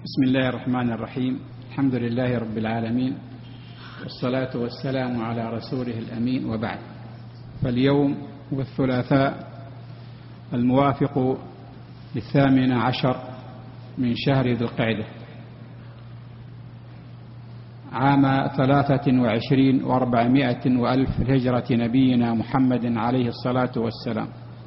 بسم الله الرحمن الرحيم. الحمد لله رب العالمين، والصلاة والسلام على رسوله الأمين، وبعد. فاليوم هو الثلاثاء الموافق 18 من شهر ذي القعدة عام 23 و400 وألف الهجرة نبينا محمد عليه الصلاة والسلام،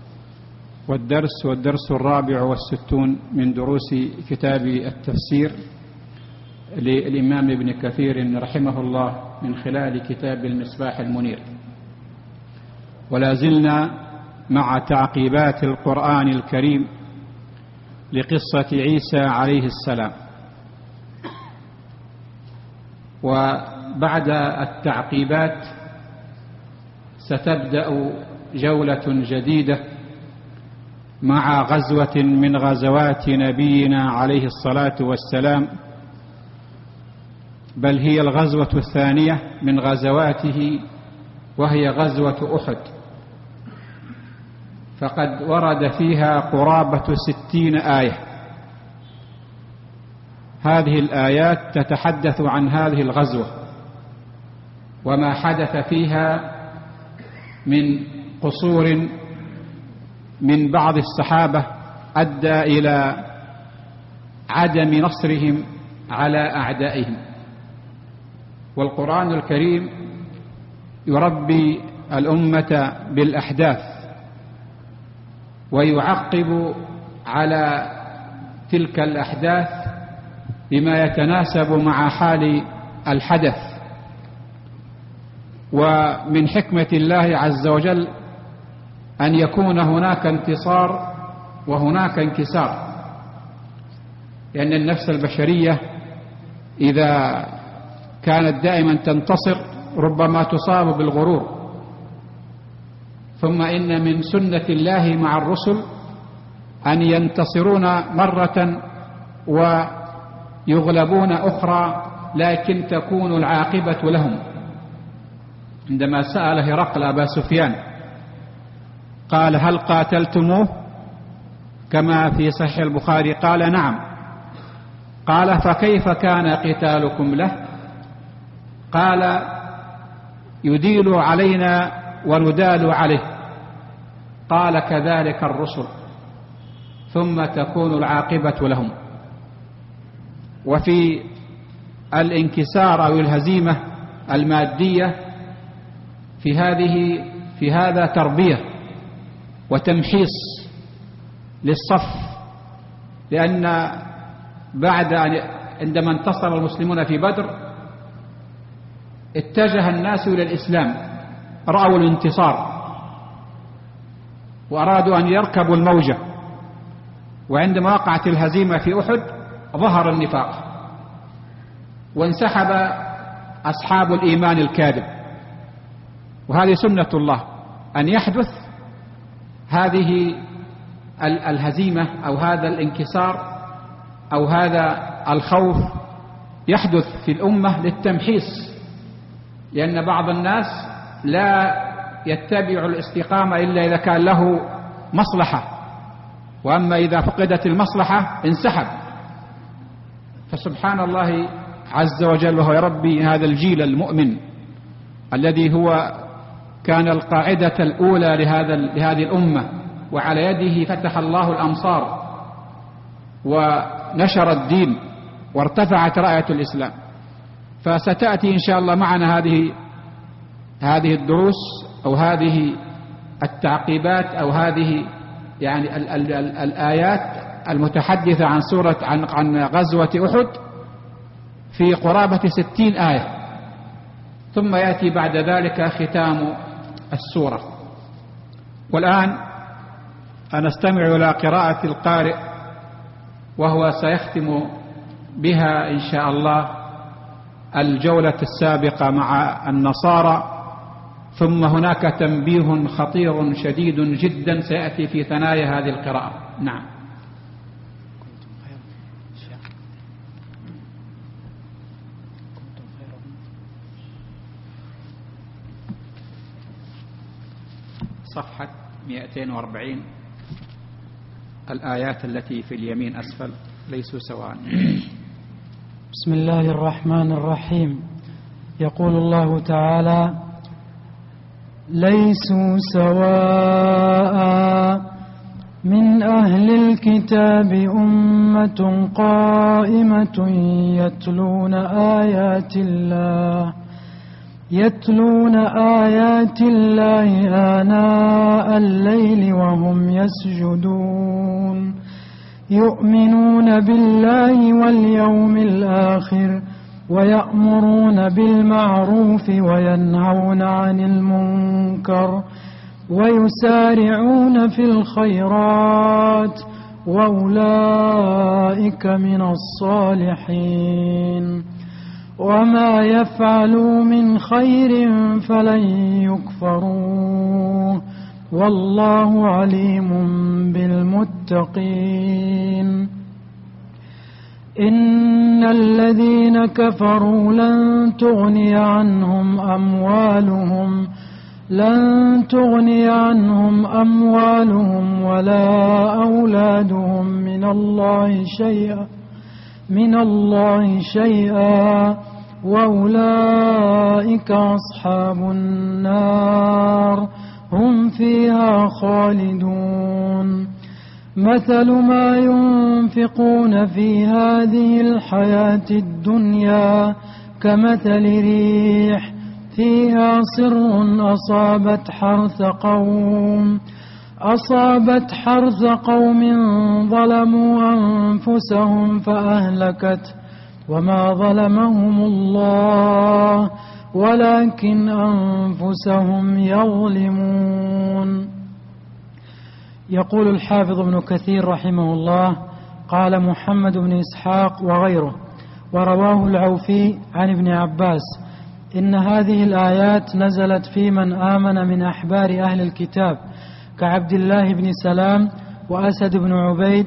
والدرس 64 من دروس كتاب التفسير للإمام ابن كثير رحمه الله من خلال كتاب المصباح المنير. ولا زلنا مع تعقيبات القرآن الكريم لقصة عيسى عليه السلام. وبعد التعقيبات ستبدأ جولة جديدة مع غزوة من غزوات نبينا عليه الصلاة والسلام، بل هي الغزوة الثانية من غزواته، وهي غزوة أحد، فقد ورد فيها قرابة 60 آية. هذه الآيات تتحدث عن هذه الغزوة وما حدث فيها من قصور من بعض الصحابة أدى إلى عدم نصرهم على أعدائهم. والقرآن الكريم يربي الأمة بالأحداث ويعقب على تلك الأحداث بما يتناسب مع حال الحدث. ومن حكمة الله عز وجل أن يكون هناك انتصار وهناك انكسار، لأن النفس البشرية إذا كانت دائما تنتصر ربما تصاب بالغرور. ثم إن من سنة الله مع الرسل أن ينتصرون مرة ويغلبون أخرى، لكن تكون العاقبة لهم. عندما سأل هرقل أبا سفيان قال: هل قاتلتموه؟ كما في صحيح البخاري قال: نعم. قال: فكيف كان قتالكم له؟ قال: يديل علينا وندال عليه. قال: كذلك الرسل، ثم تكون العاقبة لهم. وفي الانكسار أو الهزيمة المادية في هذا تربية وتمحيص للصف، لأن عندما انتصر المسلمون في بدر اتجه الناس إلى الإسلام، رأوا الانتصار وأرادوا أن يركبوا الموجة. وعندما وقعت الهزيمة في أحد ظهر النفاق وانسحب أصحاب الإيمان الكاذب. وهذه سنة الله أن يحدث هذه الهزيمة أو هذا الانكسار أو هذا الخوف، يحدث في الأمة للتمحيص، لأن بعض الناس لا يتبع الاستقامة إلا إذا كان له مصلحة، وأما إذا فقدت المصلحة انسحب. فسبحان الله عز وجل وهو يربي هذا الجيل المؤمن الذي هو كان القاعدة الأولى لهذه الأمة، وعلى يده فتح الله الأمصار ونشر الدين وارتفعت راية الإسلام. فستأتي إن شاء الله معنا هذه الدروس أو هذه التعقيبات أو هذه يعني الآيات المتحدثة عن غزوة أحد في قرابة 60 آية، ثم يأتي بعد ذلك ختام السورة. والآن نستمع إلى قراءة القارئ، وهو سيختم بها إن شاء الله الجولة السابقة مع النصارى. ثم هناك تنبيه خطير شديد جدا سيأتي في ثنايا هذه القراءة. نعم. صفحة 240 الآيات التي في اليمين أسفل ليسوا سواء. بسم الله الرحمن الرحيم. يقول الله تعالى: ليسوا سواء من أهل الكتاب أمة قائمة يتلون آيات الله آناء الليل وهم يسجدون يؤمنون بالله واليوم الآخر ويأمرون بالمعروف وينهون عن المنكر ويسارعون في الخيرات وأولئك من الصالحين وما يفعلوا من خير فلن يكفروه والله عليم بالمتقين. إن الذين كفروا لن تغني عنهم أموالهم ولا أولادهم من الله شيئا وأولئك أصحاب النار هم فيها خالدون. مثل ما ينفقون في هذه الحياة الدنيا كمثل ريح فيها صر أصابت حرث قوم ظلموا أنفسهم فأهلكت وما ظلمهم الله ولكن أنفسهم يظلمون. يقول الحافظ ابن كثير رحمه الله: قال محمد بن إسحاق وغيره ورواه العوفي عن ابن عباس: إن هذه الآيات نزلت في من آمن من أحبار أهل الكتاب كعبد الله بن سلام وأسد بن عبيد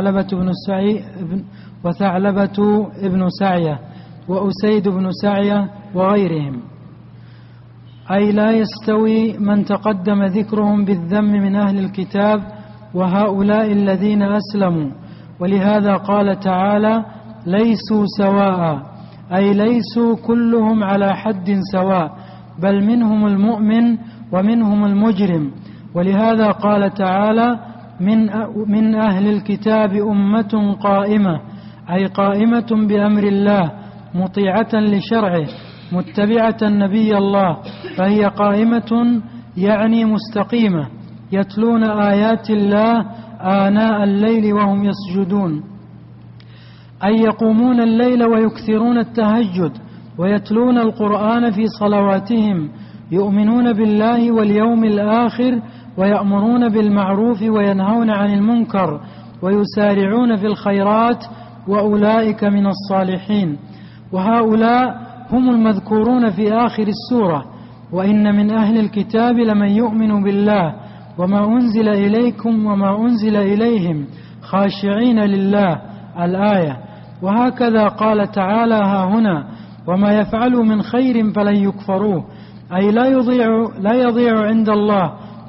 وثعلبة ابن سعية وأسيد بن سعية وغيرهم، أي لا يستوي من تقدم ذكرهم بالذم من أهل الكتاب وهؤلاء الذين أسلموا. ولهذا قال تعالى: ليسوا سواء، أي ليسوا كلهم على حد سواء، بل منهم المؤمن ومنهم المجرم. ولهذا قال تعالى: من أهل الكتاب أمة قائمة، أي قائمة بأمر الله مطيعة لشرعه متبعة نبي الله، فهي قائمة يعني مستقيمة، يتلون آيات الله آناء الليل وهم يسجدون، أي يقومون الليل ويكثرون التهجد ويتلون القرآن في صلواتهم، يؤمنون بالله واليوم الآخر ويأمرون بالمعروف وينهون عن المنكر ويسارعون في الخيرات وأولئك من الصالحين. وهؤلاء هم المذكورون في آخر السورة: وإن من أهل الكتاب لمن يؤمن بالله وما أنزل إليكم وما أنزل إليهم خاشعين لله، الآية. وهكذا قال تعالى ها هنا: وما يفعلوا من خير فلن يكفروه، أي لا يضيع عند الله،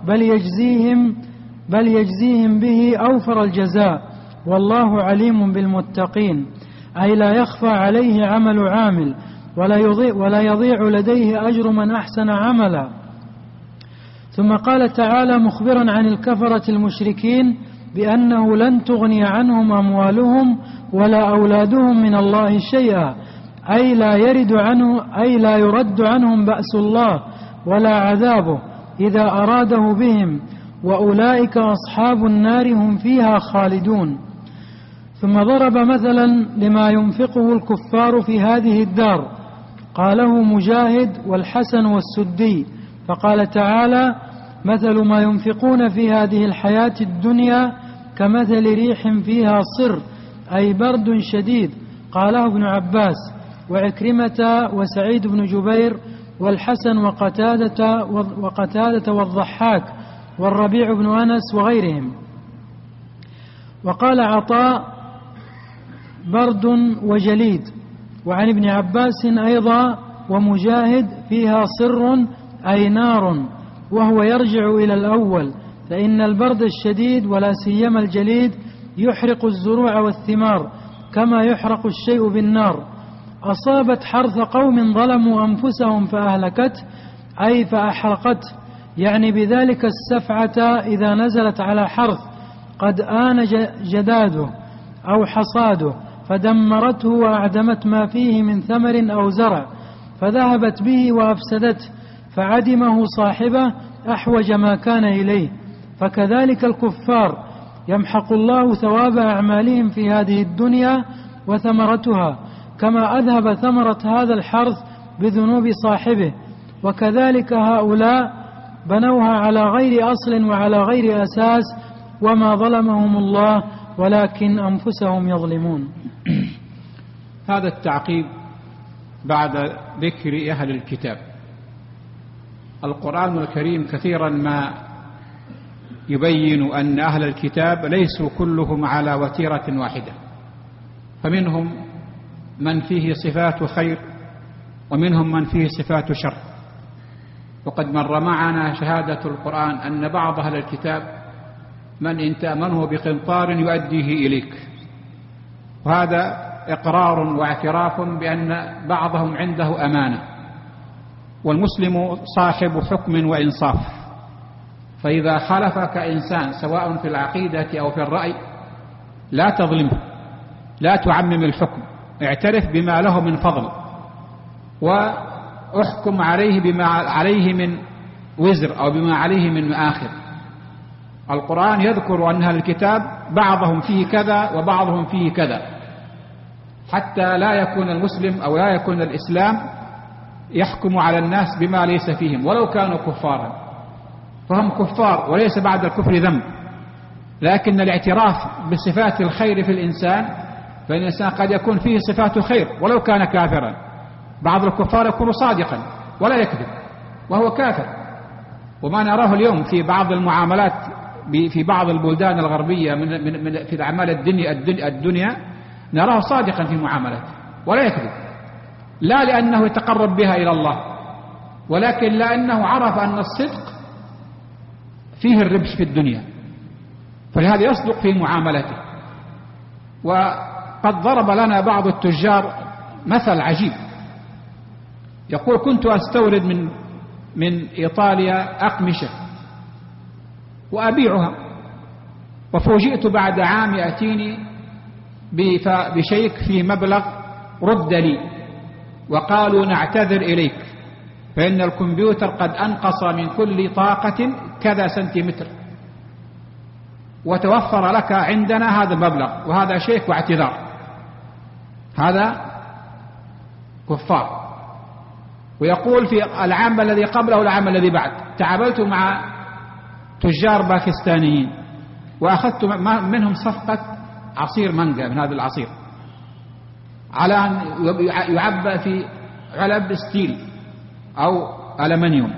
بل يجزيهم به أوفر الجزاء، والله عليم بالمتقين، أي لا يخفى عليه عمل عامل ولا يضيع لديه أجر من أحسن عملا. ثم قال تعالى مخبرا عن الكفرة المشركين بأنه لن تغني عنهم أموالهم ولا أولادهم من الله شيئا، أي لا يرد عنهم بأس الله ولا عذابه إذا أراده بهم، وأولئك أصحاب النار هم فيها خالدون. ثم ضرب مثلا لما ينفقه الكفار في هذه الدار، قاله مجاهد والحسن والسدي، فقال تعالى: مثل ما ينفقون في هذه الحياة الدنيا كمثل ريح فيها صر، أي برد شديد، قاله ابن عباس وعكرمة وسعيد بن جبير والحسن وقتادة والضحاك والربيع بن أنس وغيرهم. وقال عطاء: برد وجليد. وعن ابن عباس أيضا ومجاهد: فيها صر أي نار، وهو يرجع إلى الأول، فإن البرد الشديد ولا سيما الجليد يحرق الزروع والثمار كما يحرق الشيء بالنار. أصابت حرث قوم ظلموا أنفسهم فأهلكته أي فأحرقته، يعني بذلك السفعة إذا نزلت على حرث قد آن جداده أو حصاده فدمرته وأعدمت ما فيه من ثمر أو زرع، فذهبت به وأفسدته، فعدمه صاحبه أحوج ما كان إليه. فكذلك الكفار يمحق الله ثواب أعمالهم في هذه الدنيا وثمرتها، كما أذهب ثمرة هذا الحرث بذنوب صاحبه. وكذلك هؤلاء بنوها على غير أصل وعلى غير أساس، وما ظلمهم الله ولكن أنفسهم يظلمون. هذا التعقيب بعد ذكر أهل الكتاب. القرآن الكريم كثيرا ما يبين أن أهل الكتاب ليسوا كلهم على وتيرة واحدة، فمنهم من فيه صفات خير ومنهم من فيه صفات شر. وقد مر معنا شهادة القرآن أن بعض أهل الكتاب من إن تأمنه بقنطار يؤديه إليك، وهذا إقرار واعتراف بأن بعضهم عنده أمانة. والمسلم صاحب حكم وإنصاف، فإذا خالفك إنسان سواء في العقيدة أو في الرأي لا تظلمه، لا تعمم الحكم، اعترف بما له من فضل واحكم عليه بما عليه من وزر أو بما عليه من مآخذ. القرآن يذكر أن الكتاب بعضهم فيه كذا وبعضهم فيه كذا، حتى لا يكون المسلم أو لا يكون الإسلام يحكم على الناس بما ليس فيهم ولو كانوا كفارا، فهم كفار وليس بعد الكفر ذنب. لكن الاعتراف بصفات الخير في الإنسان، فإن الإنسان قد يكون فيه صفات خير ولو كان كافرا. بعض الكفار يكون صادقا ولا يكذب وهو كافر، وما نراه اليوم في بعض المعاملات في بعض البلدان الغربية في الأعمال الدنيا نراه صادقا في معاملاته ولا يكذب، لا لأنه يتقرب بها إلى الله، ولكن لأنه عرف أن الصدق فيه الربح في الدنيا، فلهذا يصدق في معاملته. وقد ضرب لنا بعض التجار مثل عجيب، يقول: كنت أستورد من إيطاليا أقمشة وأبيعها، وفوجئت بعد عام يأتيني بشيك في مبلغ رد لي، وقالوا: نعتذر إليك، فإن الكمبيوتر قد أنقص من كل طاقة كذا سنتيمتر، وتوفر لك عندنا هذا المبلغ، وهذا شيك واعتذار. هذا كفار. ويقول: في العام الذي قبله والعام الذي بعد تعاملت مع تجار باكستانيين وأخذت منهم صفقة عصير مانجا من هذا العصير على أن يعبى في علب ستيل أو ألمنيوم،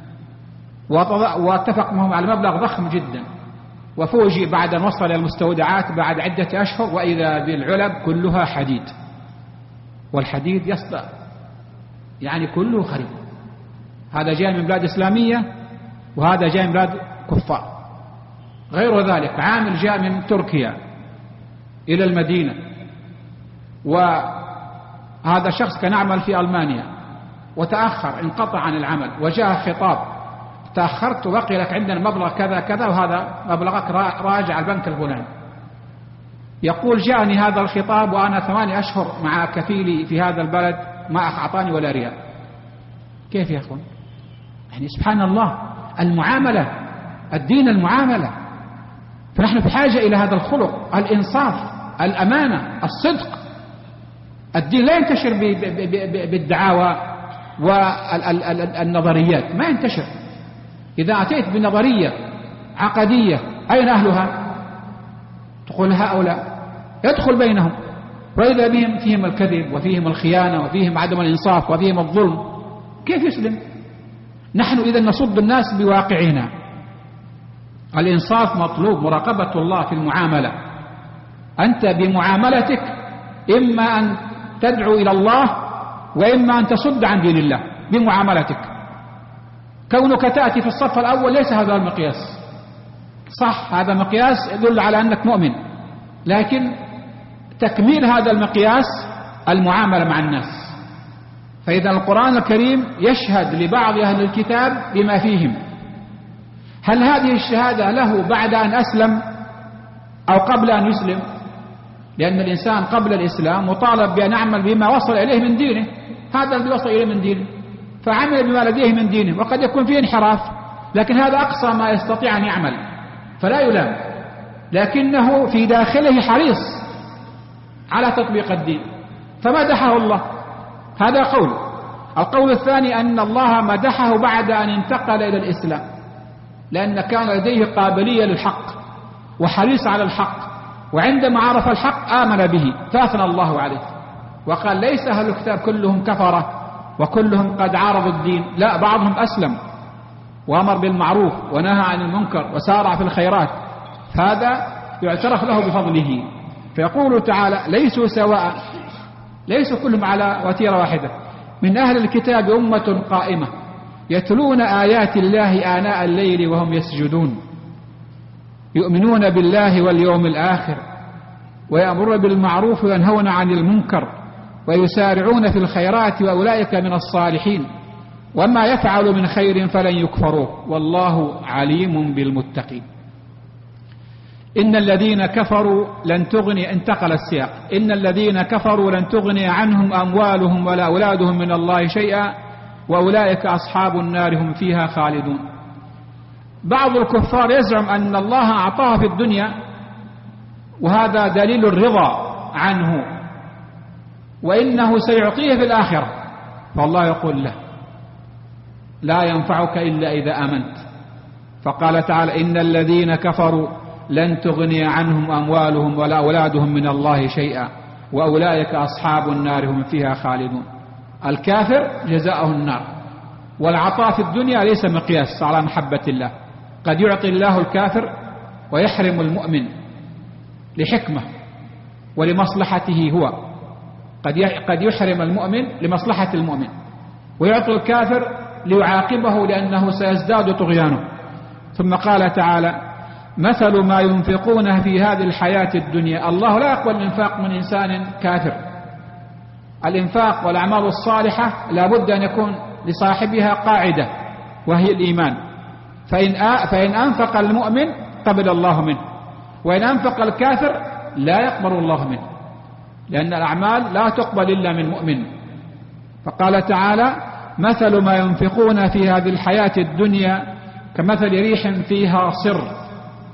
واتفق معهم على مبلغ ضخم جدا، وفوجئ بعد أن وصل إلى المستودعات بعد عدة أشهر وإذا بالعلب كلها حديد، والحديد يصدأ يعني كله خريب. هذا جاء من بلاد إسلامية وهذا جاء من بلاد كفار. غير ذلك عامل جاء من تركيا إلى المدينة، وهذا شخص كان يعمل في ألمانيا وتأخر، انقطع عن العمل، وجاء خطاب: تأخرت وبقي لك عندنا مبلغ كذا كذا، وهذا مبلغك راجع البنك الفلاني. يقول: جاءني هذا الخطاب وأنا 8 أشهر مع كفيلي في هذا البلد ما أعطاني ولا ريال. كيف يا أخوان؟ يعني سبحان الله، المعاملة، الدين المعاملة. فنحن بحاجة إلى هذا الخلق، الإنصاف، الأمانة، الصدق. الدين لا ينتشر بالدعاوى والنظريات، ما ينتشر. إذا أتيت بنظرية عقدية أين أهلها؟ تقول هؤلاء، يدخل بينهم، وإذا بهم فيهم الكذب وفيهم الخيانة وفيهم عدم الإنصاف وفيهم الظلم، كيف يسلم؟ نحن إذا نصد الناس بواقعنا. الإنصاف مطلوب، مراقبة الله في المعاملة. أنت بمعاملتك إما أن تدعو إلى الله وإما أن تصد عن دين الله بمعاملتك. كونك تأتي في الصف الأول ليس هذا المقياس، صح هذا مقياس يدل على أنك مؤمن، لكن تكميل هذا المقياس المعاملة مع الناس. فإذا القرآن الكريم يشهد لبعض أهل الكتاب بما فيهم. هل هذه الشهادة له بعد أن أسلم أو قبل أن يسلم؟ لأن الإنسان قبل الإسلام مطالب بأن يعمل بما وصل إليه من دينه، هذا الذي وصل إليه من دينه، فعمل بما لديه من دينه، وقد يكون فيه انحراف، لكن هذا أقصى ما يستطيع أن يعمل فلا يلام، لكنه في داخله حريص على تطبيق الدين فمدحه الله. هذا قول. القول الثاني أن الله مدحه بعد أن انتقل إلى الإسلام، لأن كان لديه قابلية للحق وحريص على الحق، وعندما عرف الحق آمن به فأثنى الله عليه وقال ليس أهل الكتاب كلهم كفرة وكلهم قد عارضوا الدين، لا، بعضهم أسلم وأمر بالمعروف ونهى عن المنكر وسارع في الخيرات، هذا يعترف له بفضله. فيقول تعالى ليسوا سواء، ليسوا كلهم على وتيرة واحدة. من أهل الكتاب أمة قائمة يتلون آيات الله آناء الليل وهم يسجدون، يؤمنون بالله واليوم الآخر، ويأمرون بالمعروف وينهون عن المنكر، ويسارعون في الخيرات، وأولئك من الصالحين، وما يفعل من خير فلن يكفروه، والله عليم بالمتقين. إن الذين كفروا لن تغني، انتقل السياق، إن الذين كفروا لن تغني عنهم أموالهم ولا أولادهم من الله شيئا وأولئك أصحاب النار هم فيها خالدون. بعض الكفار يزعم أن الله أعطاه في الدنيا وهذا دليل الرضا عنه، وإنه سيعطيه في الآخرة، فالله يقول له لا ينفعك إلا إذا آمنت. فقال تعالى إن الذين كفروا لن تغني عنهم أموالهم ولا أولادهم من الله شيئا وأولئك أصحاب النار هم فيها خالدون. الكافر جزاؤه النار، والعطاء في الدنيا ليس مقياس على محبة الله، قد يعطي الله الكافر ويحرم المؤمن لحكمة ولمصلحته هو، قد يحرم المؤمن لمصلحة المؤمن، ويعطي الكافر ليعاقبه لأنه سيزداد طغيانه. ثم قال تعالى مثل ما ينفقون في هذه الحياة الدنيا. الله لا يقبل الإنفاق من إنسان كافر. الإنفاق والأعمال الصالحة لا بد أن يكون لصاحبها قاعدة وهي الإيمان، فإن أنفق المؤمن قبل الله منه، وإن أنفق الكافر لا يقبل الله منه، لأن الأعمال لا تقبل إلا من مؤمن. فقال تعالى مثل ما ينفقون في هذه الحياة الدنيا كمثل ريح فيها صر.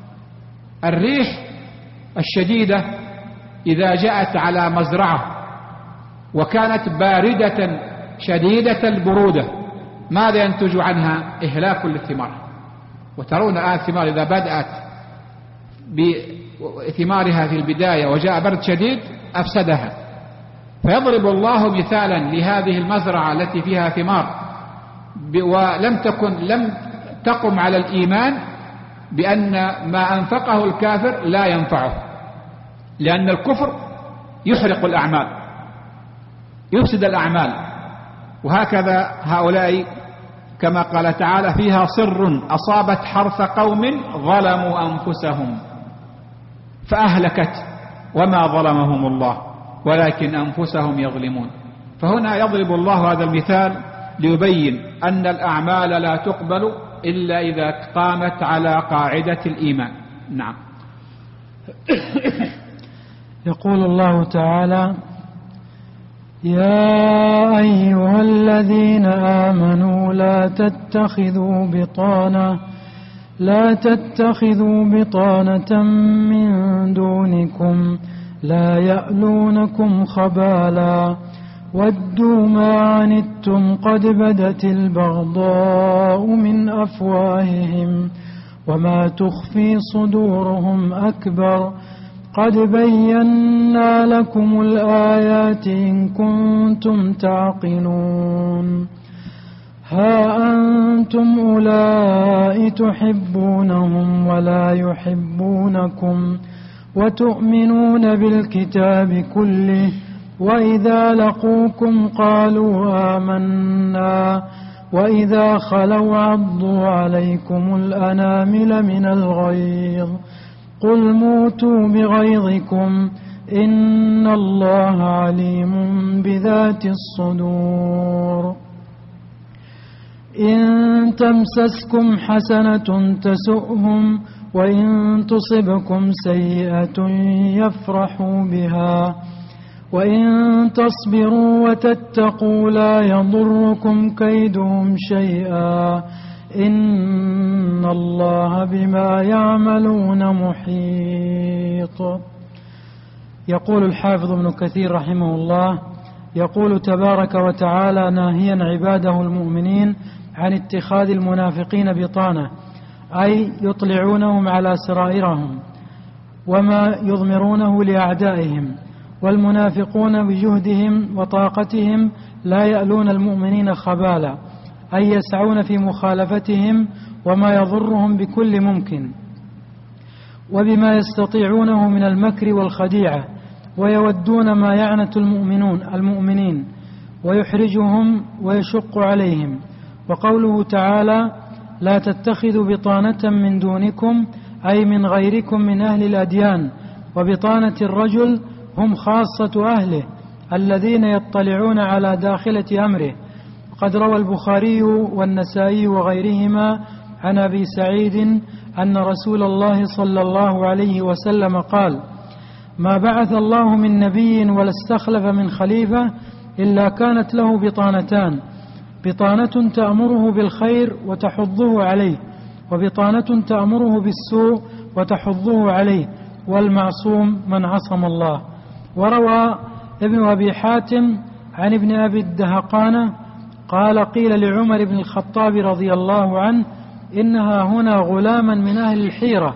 الريح الشديدة إذا جاءت على مزرعة وكانت باردة شديدة البرودة ماذا ينتج عنها؟ إهلاك للثمار. وترون الآن الثمار إذا بدأت بثمارها في البداية وجاء برد شديد أفسدها. فيضرب الله مثالا لهذه المزرعة التي فيها ثمار لم تقم على الإيمان بأن ما أنفقه الكافر لا ينفعه، لأن الكفر يحرق الأعمال، يفسد الأعمال. وهكذا هؤلاء كما قال تعالى فيها صر أصابت حرث قوم ظلموا أنفسهم فأهلكت وما ظلمهم الله ولكن أنفسهم يظلمون. فهنا يضرب الله هذا المثال ليبين أن الأعمال لا تقبل إلا إذا قامت على قاعدة الإيمان. نعم. يقول الله تعالى يا أيها الذين آمنوا لا تتخذوا بطانة من دونكم لا يألونكم خبالا ودوا ما عنتم قد بدت البغضاء من أفواههم وما تخفي صدورهم أكبر قد بينا لكم الآيات إن كنتم تعقلون ها أنتم أولئك تحبونهم ولا يحبونكم وتؤمنون بالكتاب كله وإذا لقوكم قالوا آمنا وإذا خلوا عضوا عليكم الأنامل من الغيظ قل موتوا بغيظكم إن الله عليم بذات الصدور. إن تمسسكم حسنة تسؤهم وإن تصبكم سيئة يفرحوا بها وإن تصبروا وتتقوا لا يضركم كيدهم شيئا إن الله بما يعملون محيط. يقول الحافظ ابن كثير رحمه الله: يقول تبارك وتعالى ناهيا عباده المؤمنين عن اتخاذ المنافقين بطانة، أي يطلعونهم على سرائرهم وما يضمرونه لأعدائهم، والمنافقون بجهدهم وطاقتهم لا يألون المؤمنين خبالا، أي يسعون في مخالفتهم وما يضرهم بكل ممكن وبما يستطيعونه من المكر والخديعة، ويودون ما يعنت المؤمنين ويحرجهم ويشق عليهم. وقوله تعالى: لا تتخذوا بطانة من دونكم، أي من غيركم من أهل الأديان، وبطانة الرجل هم خاصة أهله الذين يطلعون على داخلة أمره. وقد روى البخاري والنسائي وغيرهما عن أبي سعيد أن رسول الله صلى الله عليه وسلم قال: ما بعث الله من نبي ولا استخلف من خليفة إلا كانت له بطانتان: بطانة تأمره بالخير وتحضه عليه، وبطانة تأمره بالسوء وتحضه عليه، والمعصوم من عصم الله. وروى ابن أبي حاتم عن ابن أبي الدهقانة قال: قيل لعمر بن الخطاب رضي الله عنه: إنها هنا غلاما من أهل الحيرة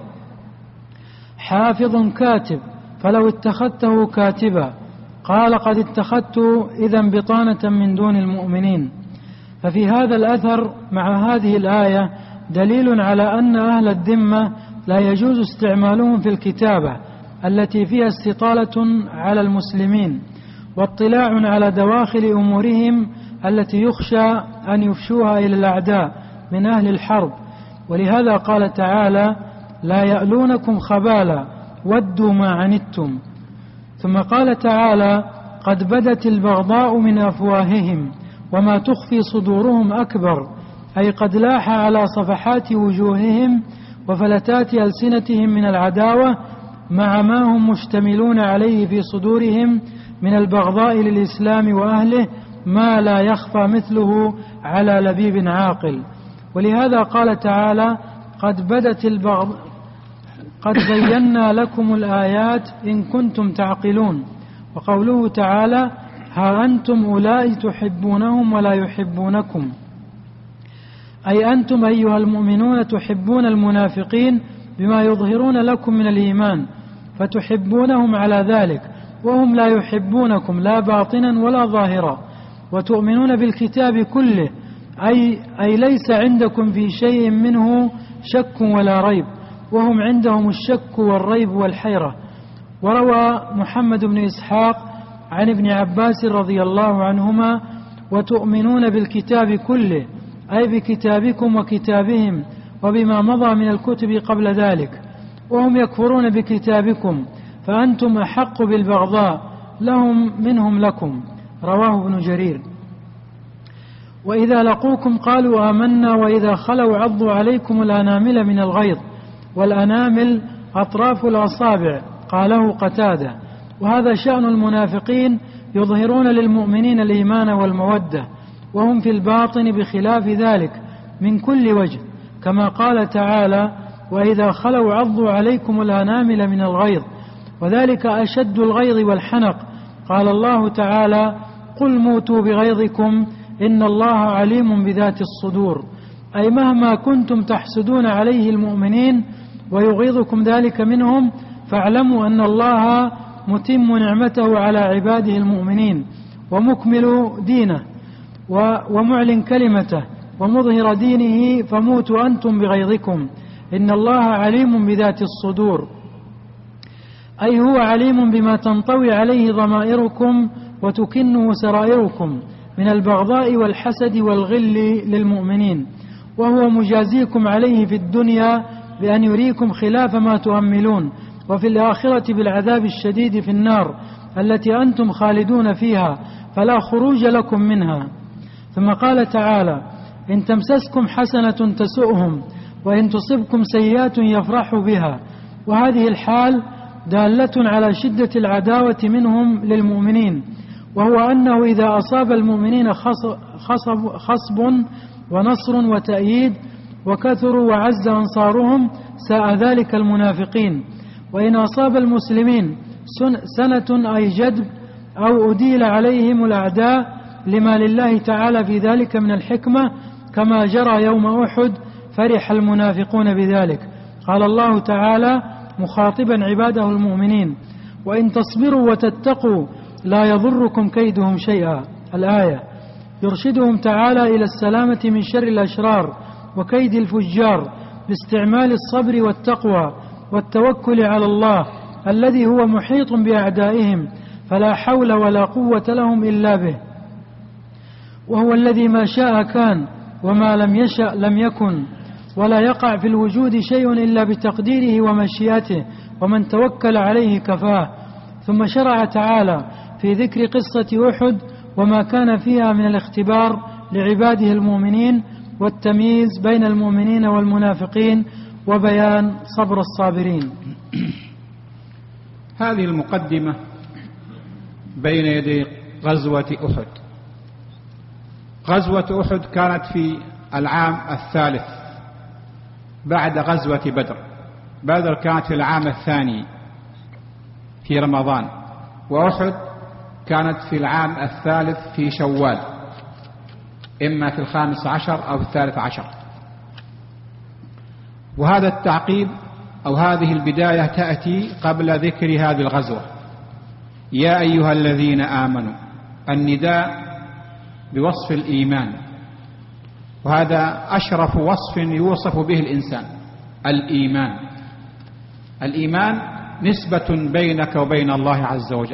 حافظ كاتب، فلو اتخذته كاتبا. قال: قد اتخذت إذن بطانة من دون المؤمنين. ففي هذا الأثر مع هذه الآية دليل على أن أهل الذمة لا يجوز استعمالهم في الكتابة التي فيها استطالة على المسلمين واطلاع على دواخل أمورهم التي يخشى أن يفشوها إلى الأعداء من أهل الحرب. ولهذا قال تعالى: لا يألونكم خبالا ودوا ما عنتم. ثم قال تعالى: قد بدت البغضاء من أفواههم وما تخفي صدورهم أكبر، أي قد لاح على صفحات وجوههم وفلتات ألسنتهم من العداوة مع ما هم مشتملون عليه في صدورهم من البغضاء للإسلام وأهله ما لا يخفى مثله على لبيب عاقل. ولهذا قال تعالى: قد بدت البغضاء قد بينا لكم الآيات إن كنتم تعقلون. وقوله تعالى: ها أنتم أولئك تحبونهم ولا يحبونكم، أي أنتم أيها المؤمنون تحبون المنافقين بما يظهرون لكم من الإيمان، فتحبونهم على ذلك وهم لا يحبونكم لا باطنا ولا ظاهرا، وتؤمنون بالكتاب كله، أي ليس عندكم في شيء منه شك ولا ريب، وهم عندهم الشك والريب والحيرة. وروى محمد بن إسحاق عن ابن عباس رضي الله عنهما: وتؤمنون بالكتاب كله، أي بكتابكم وكتابهم وبما مضى من الكتب قبل ذلك، وهم يكفرون بكتابكم، فأنتم أحق بالبغضاء لهم منهم لكم. رواه ابن جرير. وإذا لقوكم قالوا آمنا وإذا خلوا عضوا عليكم الأنامل من الغيظ، والأنامل أطراف الأصابع، قاله قتادة. وهذا شأن المنافقين، يظهرون للمؤمنين الإيمان والمودة وهم في الباطن بخلاف ذلك من كل وجه، كما قال تعالى: وإذا خلوا عضوا عليكم الأنامل من الغيظ، وذلك أشد الغيظ والحنق. قال الله تعالى: قل موتوا بغيظكم إن الله عليم بذات الصدور، أي مهما كنتم تحسدون عليه المؤمنين ويغيظكم ذلك منهم، فاعلموا أن الله متم نعمته على عباده المؤمنين ومكمل دينه ومعلن كلمته ومظهر دينه، فموتوا أنتم بغيظكم إن الله عليم بذات الصدور، أي هو عليم بما تنطوي عليه ضمائركم وتكنه سرائركم من البغضاء والحسد والغل للمؤمنين، وهو مجازيكم عليه في الدنيا بأن يريكم خلاف ما تؤملون وفي الآخرة بالعذاب الشديد في النار التي أنتم خالدون فيها فلا خروج لكم منها. ثم قال تعالى: إن تمسسكم حسنة تسؤهم وإن تصبكم سيئات يفرحوا بها. وهذه الحال دالة على شدة العداوة منهم للمؤمنين، وهو أنه إذا أصاب المؤمنين خصب ونصر وتأييد وكثروا وعز أنصارهم ساء ذلك المنافقين. وإن أصاب المسلمين سنة أي جدب أو أديل عليهم الأعداء لما لله تعالى في ذلك من الحكمة كما جرى يوم أحد فرح المنافقون بذلك. قال الله تعالى مخاطبا عباده المؤمنين: وإن تصبروا وتتقوا لا يضركم كيدهم شيئا. الآية يرشدهم تعالى إلى السلامة من شر الأشرار وكيد الفجار باستعمال الصبر والتقوى والتوكل على الله الذي هو محيط بأعدائهم فلا حول ولا قوة لهم إلا به، وهو الذي ما شاء كان وما لم يشأ لم يكن، ولا يقع في الوجود شيء إلا بتقديره ومشيئته، ومن توكل عليه كفاه. ثم شرع تعالى في ذكر قصة أحد وما كان فيها من الاختبار لعباده المؤمنين والتمييز بين المؤمنين والمنافقين وبيان صبر الصابرين. هذه المقدمة بين يدي غزوة أحد. غزوة أحد كانت في العام الثالث بعد غزوة بدر. بدر كانت في العام الثاني في رمضان، وأحد كانت في العام الثالث في شوال، إما في 15 أو 13. وهذا التعقيب أو هذه البداية تأتي قبل ذكر هذه الغزوة. يا أيها الذين آمنوا، النداء بوصف الإيمان، وهذا أشرف وصف يوصف به الإنسان، الإيمان. الإيمان نسبة بينك وبين الله عز وجل،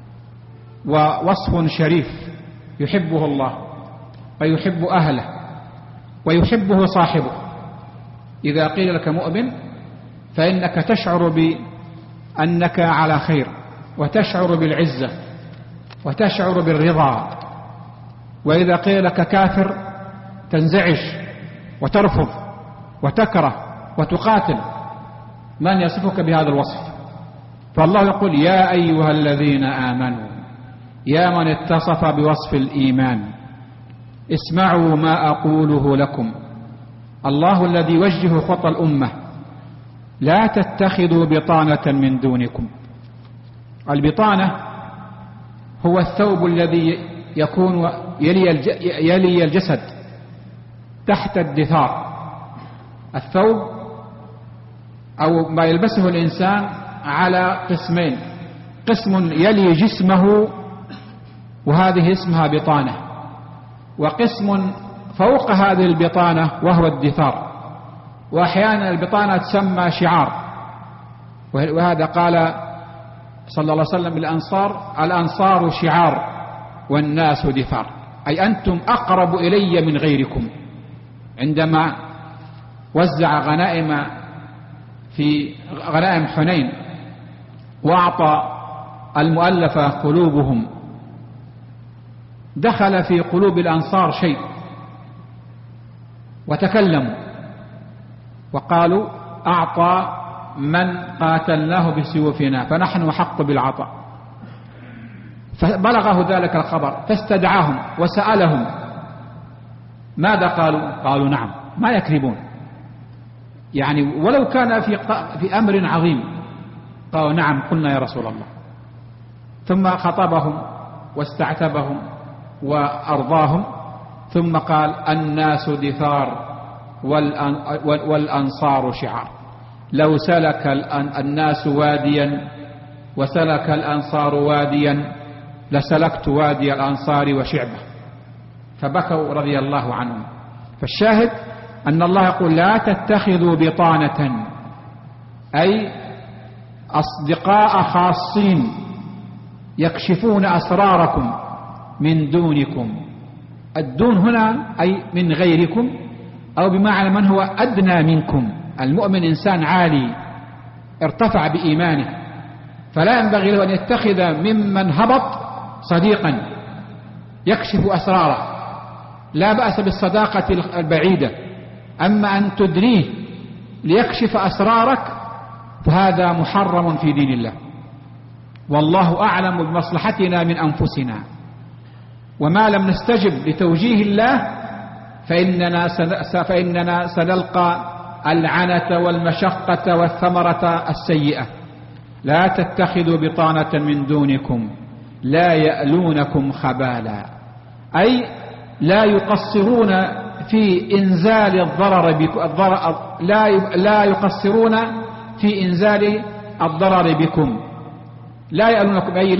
ووصف شريف يحبه الله ويحب أهله ويحبه صاحبه. إذا قيل لك مؤمن فإنك تشعر بأنك على خير، وتشعر بالعزة، وتشعر بالرضا. وإذا قيل لك كافر تنزعج وترفض وتكره وتقاتل. من يصفك بهذا الوصف؟ فالله يقول: يا أيها الذين آمنوا، يا من اتصف بوصف الإيمان، اسمعوا ما أقوله لكم. الله الذي يوجه خطى الأمة: لا تتخذوا بطانة من دونكم. البطانة هو الثوب الذي يكون يلي الجسد تحت الدثار. الثوب أو ما يلبسه الإنسان على قسمين: قسم يلي جسمه وهذه اسمها بطانة، وقسم فوق هذه البطانة وهو الدثار. وأحيانا البطانة تسمى شعار، وهذا قال صلى الله عليه وسلم للأنصار: الأنصار شعار والناس دثار، أي أنتم أقرب إلي من غيركم. عندما وزع غنائم في غنائم حنين وأعطى المؤلفة قلوبهم، دخل في قلوب الأنصار شيء وتكلموا وقالوا: أعطى من قاتلناه بسيوفنا فنحن أحق بالعطاء. فبلغه ذلك الخبر فاستدعاهم وسألهم ماذا قالوا؟ قالوا نعم، ما يكذبون، يعني ولو كان في أمر عظيم قالوا نعم قلنا يا رسول الله. ثم خطبهم واستعتبهم وأرضاهم، ثم قال: الناس دثار والأنصار شعار. لو سلك الناس واديا وسلك الأنصار واديا لسلكت وادي الأنصار وشعبه. فبكوا رضي الله عنهم. فالشاهد أن الله يقول: لا تتخذوا بطانة، أي أصدقاء خاصين يكشفون أسراركم من دونكم. الدون هنا أي من غيركم، أو بمعنى من هو أدنى منكم. المؤمن إنسان عالي، ارتفع بإيمانه، فلا ينبغي له أن يتخذ ممن هبط صديقا يكشف أسراره. لا بأس بالصداقة البعيدة، أما أن تدريه ليكشف أسرارك فهذا محرم في دين الله. والله أعلم بمصلحتنا من أنفسنا، وما لم نستجب لتوجيه الله فإننا سنلقى العنة والمشقة والثمرة السيئة. لا تتخذوا بطانة من دونكم لا يألونكم خبالا، أي لا يقصرون في إنزال الضرر بكم، لا يقصرون في إنزال الضرر بكم. لا يألونكم أي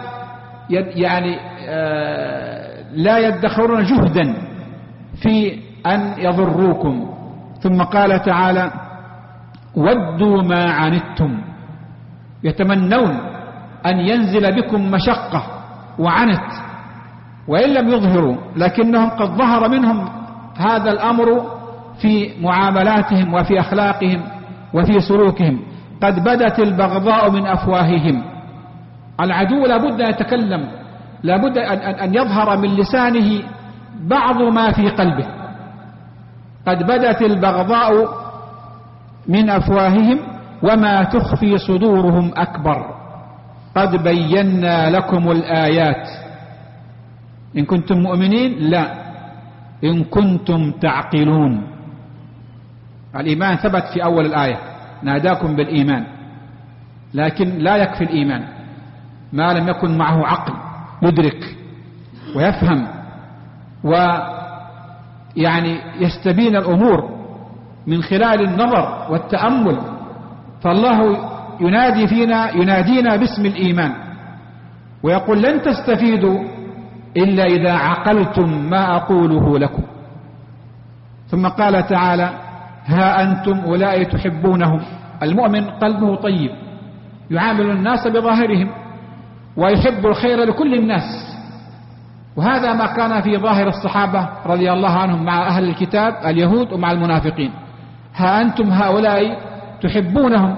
لا يدخرون جهدا في أن يضروكم. ثم قال تعالى: ودوا ما عنتم، يتمنون أن ينزل بكم مشقة وعنت، وإن لم يظهروا لكنهم قد ظهر منهم هذا الأمر في معاملاتهم وفي أخلاقهم وفي سلوكهم. قد بدت البغضاء من أفواههم. العدو لابد أن يتكلم، لابد أن يظهر من لسانه بعض ما في قلبه. قد بدت البغضاء من أفواههم وما تخفي صدورهم أكبر. قد بينا لكم الآيات إن كنتم مؤمنين، لا إن كنتم تعقلون. الإيمان ثبت في أول الآية، ناداكم بالإيمان، لكن لا يكفي الإيمان ما لم يكن معه عقل يدرك ويفهم يستبين الأمور من خلال النظر والتأمل. فالله ينادينا باسم الإيمان ويقول: لن تستفيدوا إلا إذا عقلتم ما أقوله لكم. ثم قال تعالى: ها أنتم أولئك تحبونهم. المؤمن قلبه طيب، يعامل الناس بظاهرهم ويحب الخير لكل الناس، وهذا ما كان في ظاهر الصحابة رضي الله عنهم مع أهل الكتاب اليهود ومع المنافقين. ها أنتم هؤلاء تحبونهم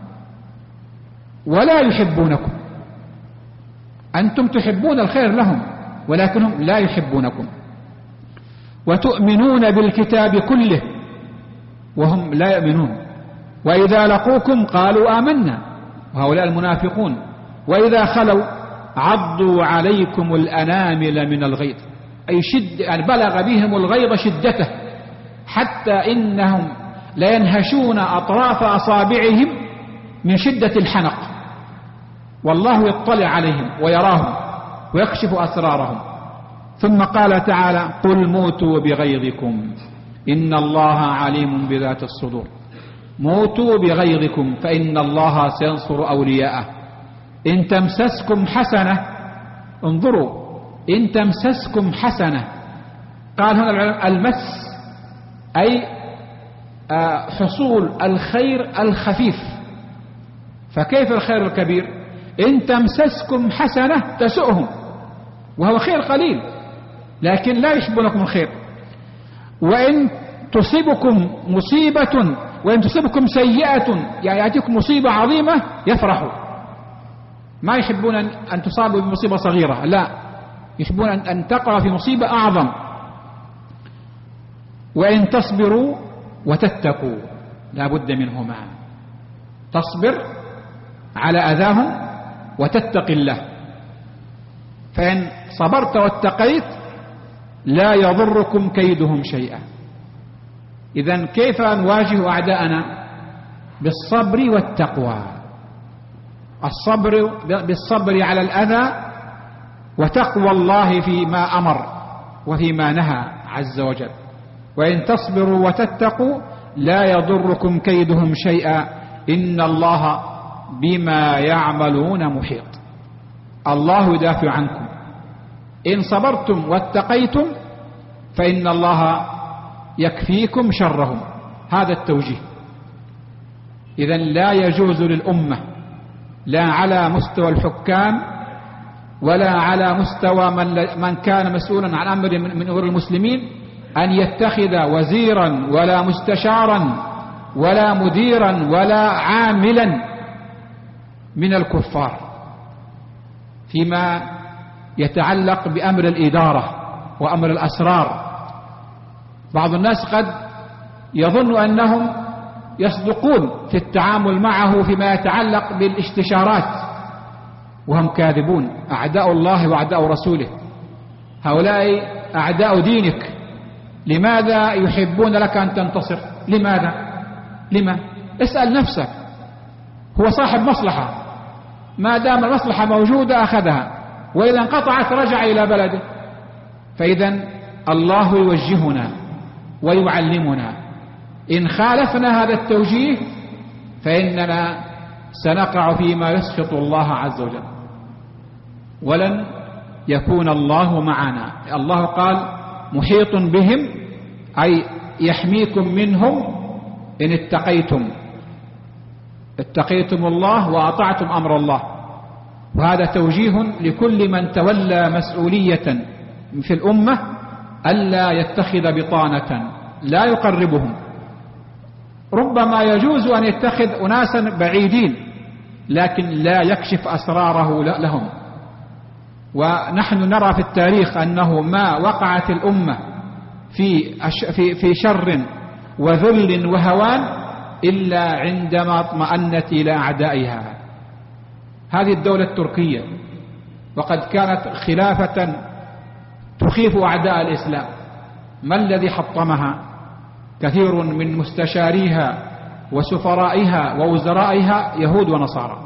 ولا يحبونكم. أنتم تحبون الخير لهم ولكنهم لا يحبونكم. وتؤمنون بالكتاب كله وهم لا يؤمنون. وإذا لقوكم قالوا آمنا، وهؤلاء المنافقون. وإذا خلوا عضوا عليكم الأنامل من الغيظ، أي بلغ بهم الغيظ شدته حتى إنهم لينهشون أطراف أصابعهم من شدة الحنق، والله يطلع عليهم ويراهم ويكشف أسرارهم. ثم قال تعالى: قل موتوا بغيظكم إن الله عليم بذات الصدور. موتوا بغيظكم فإن الله سينصر أولياءه. إن تمسسكم حسنة، انظروا، إن تمسسكم حسنة، قال هنا المس أي حصول الخير الخفيف، فكيف الخير الكبير؟ إن تمسسكم حسنة تسؤهم، وهو خير قليل لكن لا يحبونكم الخير. وإن تصيبكم مصيبة، وإن تصيبكم سيئة، يعني يأتيكم مصيبة عظيمة يفرحوا، ما يحبون أن تصابوا بمصيبة صغيرة، لا، يحبون أن تقع في مصيبة أعظم. وإن تصبروا وتتقوا، لا بد منهما، تصبر على أذاهم وتتقي الله. فإن صبرت واتقيت لا يضركم كيدهم شيئا. إذن كيف نواجه أعداءنا؟ بالصبر والتقوى. الصبر بالصبر على الأذى، وتقوى الله فيما أمر وفيما نهى عز وجل. وإن تصبروا وتتقوا لا يضركم كيدهم شيئا إن الله بما يعملون محيط. الله يدافع عنكم. إن صبرتم واتقيتم فإن الله يكفيكم شرهم. هذا التوجيه. إذن لا يجوز للأمة، لا على مستوى الحكام ولا على مستوى من كان مسؤولا عن أمر من أمور المسلمين، أن يتخذ وزيرا ولا مستشارا ولا مديرا ولا عاملا من الكفار فيما يتعلق بأمر الإدارة وأمر الأسرار. بعض الناس قد يظن أنهم يصدقون في التعامل معه فيما يتعلق بالاستشارات، وهم كاذبون. أعداء الله وأعداء رسوله هؤلاء أعداء دينك. لماذا يحبون لك أن تنتصر؟ لما؟ اسأل نفسك. هو صاحب مصلحة، ما دام المصلحة موجودة أخذها، وإذا انقطعت رجع إلى بلده. فإذا الله يوجهنا ويعلمنا، إن خالفنا هذا التوجيه فإننا سنقع فيما يسخط الله عز وجل، ولن يكون الله معنا. الله قال محيط بهم، أي يحميكم منهم إن اتقيتم الله وأطعتم أمر الله. وهذا توجيه لكل من تولى مسؤولية في الأمة ألا يتخذ بطانة لا يقربهم. ربما يجوز أن يتخذ أناسا بعيدين لكن لا يكشف أسراره لهم. ونحن نرى في التاريخ أنه ما وقعت الأمة في شر وذل وهوان إلا عندما اطمأنت إلى أعدائها. هذه الدولة التركية، وقد كانت خلافة تخيف أعداء الإسلام. ما الذي حطمها؟ كثير من مستشاريها وسفرائها ووزرائها يهود ونصارى.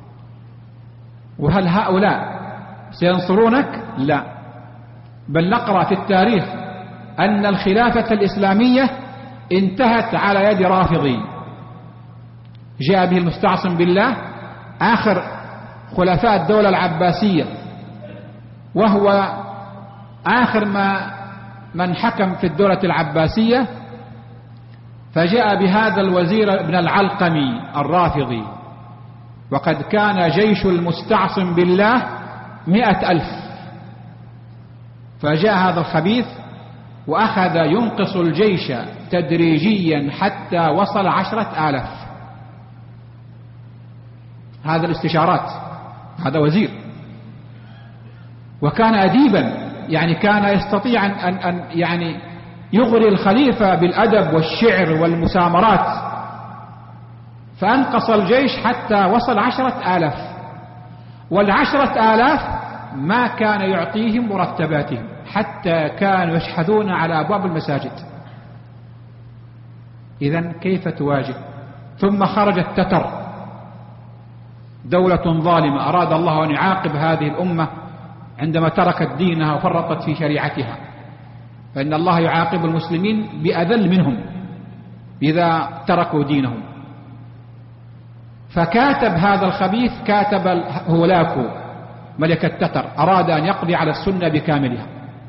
وهل هؤلاء سينصرونك؟ لا، بل نقرأ في التاريخ أن الخلافة الإسلامية انتهت على يد رافضي جاء به المستعصم بالله آخر خلفاء الدولة العباسية، وهو آخر من حكم في الدولة العباسية. فجاء بهذا الوزير ابن العلقمي الرافضي، وقد كان جيش المستعصم بالله 100,000. فجاء هذا الخبيث وأخذ ينقص الجيش تدريجيا حتى وصل 10,000. هذا الاستشارات، هذا وزير، وكان أديبا، يعني كان يستطيع أن يعني يغري الخليفة بالأدب والشعر والمسامرات. فأنقص الجيش حتى وصل 10,000، وال10,000 ما كان يعطيهم مرتباتهم، حتى كانوا يشحذون على أبواب المساجد. إذن كيف تواجه؟ ثم خرج التتر، دولة ظالمة أراد الله أن يعاقب هذه الأمة عندما تركت دينها وفرطت في شريعتها، فإن الله يعاقب المسلمين بأذل منهم إذا تركوا دينهم. فكاتب هذا الخبيث، كاتب هولاكو ملك التتر، أراد أن يقضي على السنة بكاملها.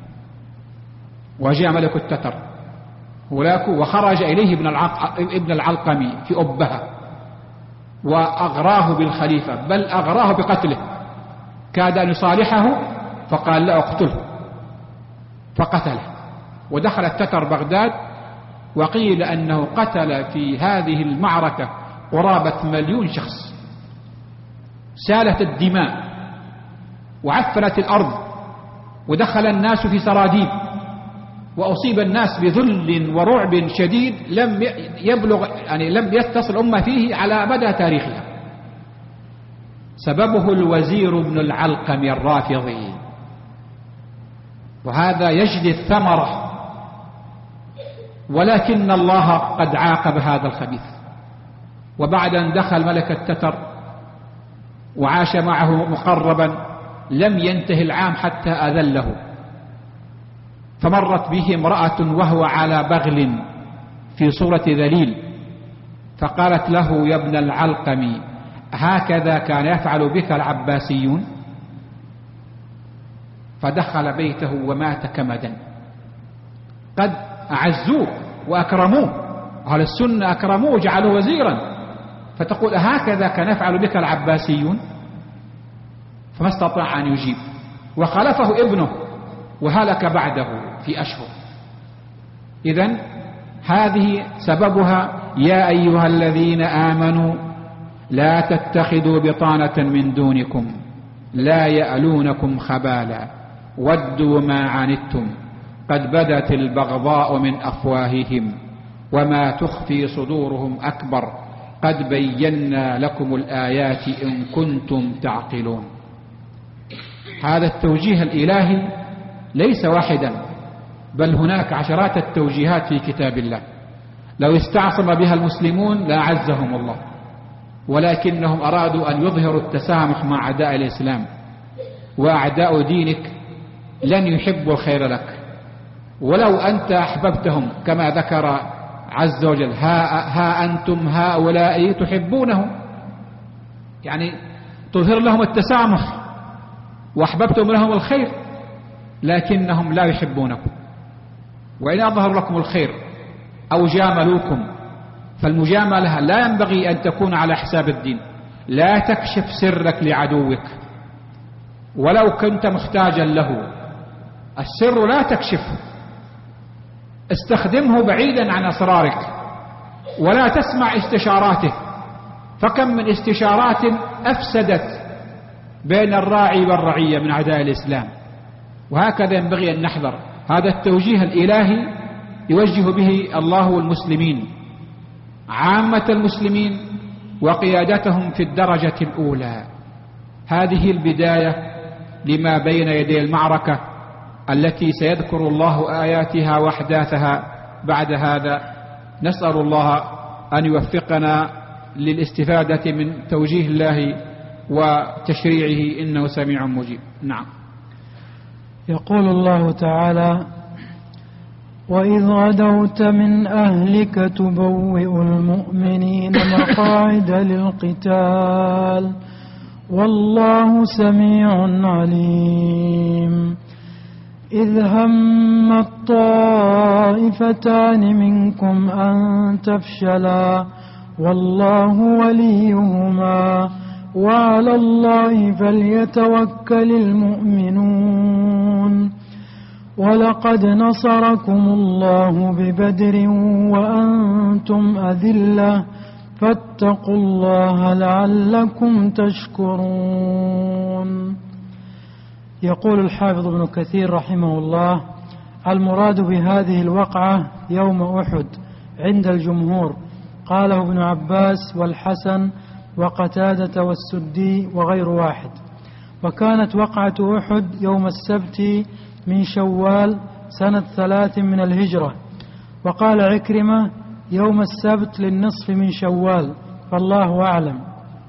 وجاء ملك التتر هولاكو وخرج إليه ابن العلقمي في أبها وأغراه بالخليفة، بل أغراه بقتله. كاد أن يصالحه فقال لا أقتله، فقتله. ودخل التتر بغداد، وقيل أنه قتل في هذه المعركة قرابة 1,000,000 شخص. سالت الدماء وعفنت الأرض، ودخل الناس في سراديب، وأصيب الناس بذل ورعب شديد لم يبلغ، يعني لم يتصل الأمة فيه على مدى تاريخها. سببه الوزير ابن العلقمي الرافضي، وهذا يجدي الثمرة. ولكن الله قد عاقب هذا الخبيث. وبعد أن دخل ملك التتر وعاش معه مقربا لم ينتهي العام حتى أذله. فمرت به امرأة وهو على بغل في صورة ذليل، فقالت له يا ابن العلقمي هكذا كان يفعل بك العباسيون؟ فدخل بيته ومات كمدا. قد أعزوه وأكرموه، أهل السنة أكرموه وجعلوه وزيرا، فتقول هكذا كان يفعل بك العباسيون؟ فما استطاع أن يجيب، وخلفه ابنه وهلك بعده في أشهر. إذن هذه سببها: يا أيها الذين آمنوا لا تتخذوا بطانة من دونكم لا يألونكم خبالا ودوا ما عنتم قد بدت البغضاء من أفواههم وما تخفي صدورهم أكبر قد بينا لكم الآيات إن كنتم تعقلون. هذا التوجيه الإلهي ليس واحدا، بل هناك عشرات التوجيهات في كتاب الله لو استعصم بها المسلمون لأعزهم الله، ولكنهم أرادوا أن يظهروا التسامح مع أعداء الإسلام، وأعداء دينك لن يحبوا الخير لك ولو أنت أحببتهم، كما ذكر عز وجل: ها أنتم هؤلاء تحبونهم، يعني تظهر لهم التسامح وأحببتم لهم الخير، لكنهم لا يحبونكم. وإن أظهر لكم الخير أو جاملوكم، فالمجاملة لا ينبغي أن تكون على حساب الدين. لا تكشف سرك لعدوك ولو كنت محتاجا له، السر لا تكشفه، استخدمه بعيدا عن أسرارك ولا تسمع استشاراته، فكم من استشارات أفسدت بين الراعي والرعية من أعداء الإسلام. وهكذا ينبغي أن نحذر. هذا التوجيه الإلهي يوجه به الله المسلمين، عامة المسلمين وقيادتهم في الدرجة الأولى. هذه البداية لما بين يدي المعركة التي سيذكر الله آياتها وأحداثها بعد هذا. نسأل الله أن يوفقنا للاستفادة من توجيه الله وتشريعه إنه سميع مجيب. نعم. يقول الله تعالى: وإذ غدوت من أهلك تبوئ المؤمنين مقاعد للقتال والله سميع عليم. إذ هم الطائفتان منكم أن تفشلا والله وليهما وعلى الله فليتوكل المؤمنون. ولقد نصركم الله ببدر وأنتم أذلة فاتقوا الله لعلكم تشكرون. يقول الحافظ ابن كثير رحمه الله: المراد بهذه الوقعة يوم أحد عند الجمهور، قاله ابن عباس والحسن وقتادة والسدي وغير واحد. وكانت وقعة أحد يوم السبت من شوال سنة 3 من الهجرة. وقال عكرمة: يوم السبت للنصف من شوال، فالله أعلم.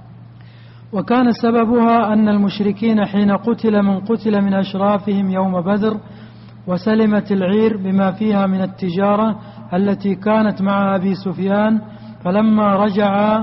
وكان سببها أن المشركين حين قتل من قتل من أشرافهم يوم بدر وسلمت العير بما فيها من التجارة التي كانت مع أبي سفيان، فلما رجع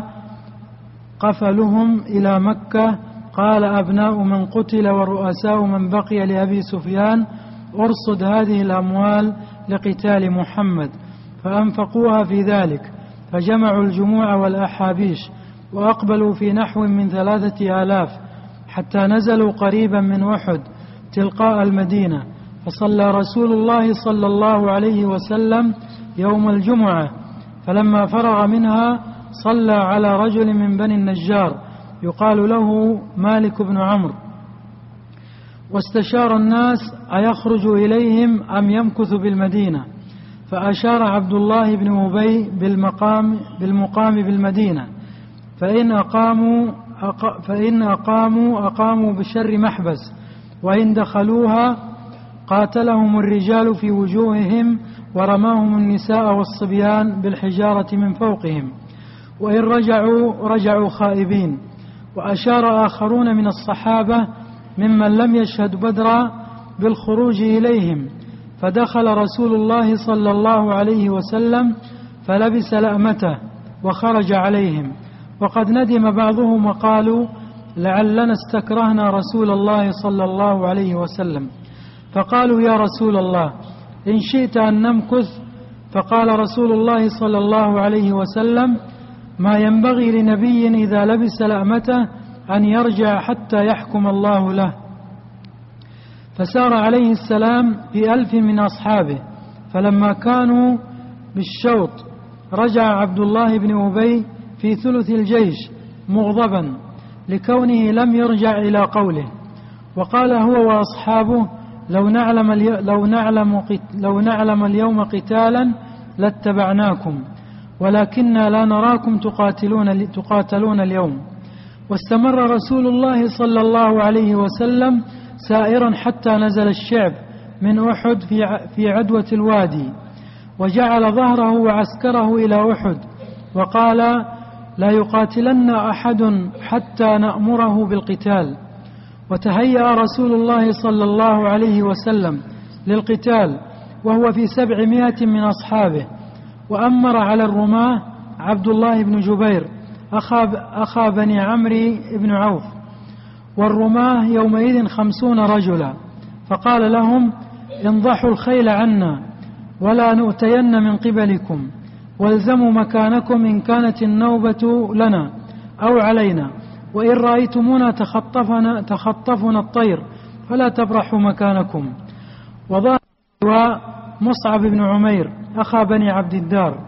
قفلهم إلى مكة قال أبناء من قتل ورؤساء من بقي لأبي سفيان: أرصد هذه الأموال لقتال محمد، فأنفقوها في ذلك، فجمعوا الجموع والأحابيش وأقبلوا في نحو من 3000 حتى نزلوا قريبا من أحد تلقاء المدينة، فصلى رسول الله صلى الله عليه وسلم يوم الجمعة، فلما فرغ منها صلى على رجل من بني النجار يقال له مالك بن عمرو، واستشار الناس أيخرج إليهم أم يمكث بالمدينة، فأشار عبد الله بن أبي بالمقام بالمدينة، فإن أقاموا بشر محبس، وإن دخلوها قاتلهم الرجال في وجوههم ورماهم النساء والصبيان بالحجارة من فوقهم، وإن رجعوا خائبين. وأشار آخرون من الصحابة ممن لم يشهد بدرا بالخروج إليهم، فدخل رسول الله صلى الله عليه وسلم فلبس لأمته وخرج عليهم، وقد ندم بعضهم وقالوا: لعلنا استكرهنا رسول الله صلى الله عليه وسلم. فقالوا: يا رسول الله إن شئت أن نمكث. فقال رسول الله صلى الله عليه وسلم: ما ينبغي لنبي إذا لبس لأمته أن يرجع حتى يحكم الله له. فسار عليه السلام ب1000 من أصحابه، فلما كانوا بالشوط رجع عبد الله بن أبي في ثلث الجيش مغضبا لكونه لم يرجع إلى قوله، وقال هو وأصحابه لو نعلم اليوم قتالا لاتبعناكم ولكننا لا نراكم تقاتلون اليوم. واستمر رسول الله صلى الله عليه وسلم سائرا حتى نزل الشعب من أحد في عدوة الوادي، وجعل ظهره وعسكره إلى أحد، وقال لا يقاتلن أحد حتى نأمره بالقتال. وتهيأ رسول الله صلى الله عليه وسلم للقتال وهو في 700 من أصحابه، وأمر على الرماة عبد الله بن جبير أخا بني عمرو بن عوف، والرماة يومئذ 50 رجلا، فقال لهم انضحوا الخيل عنا ولا نؤتين من قبلكم، والزموا مكانكم إن كانت النوبة لنا أو علينا، وإن رأيتمونا تخطفنا الطير فلا تبرحوا مكانكم. وظهر مصعب بن عمير أخا بني عبد الدار.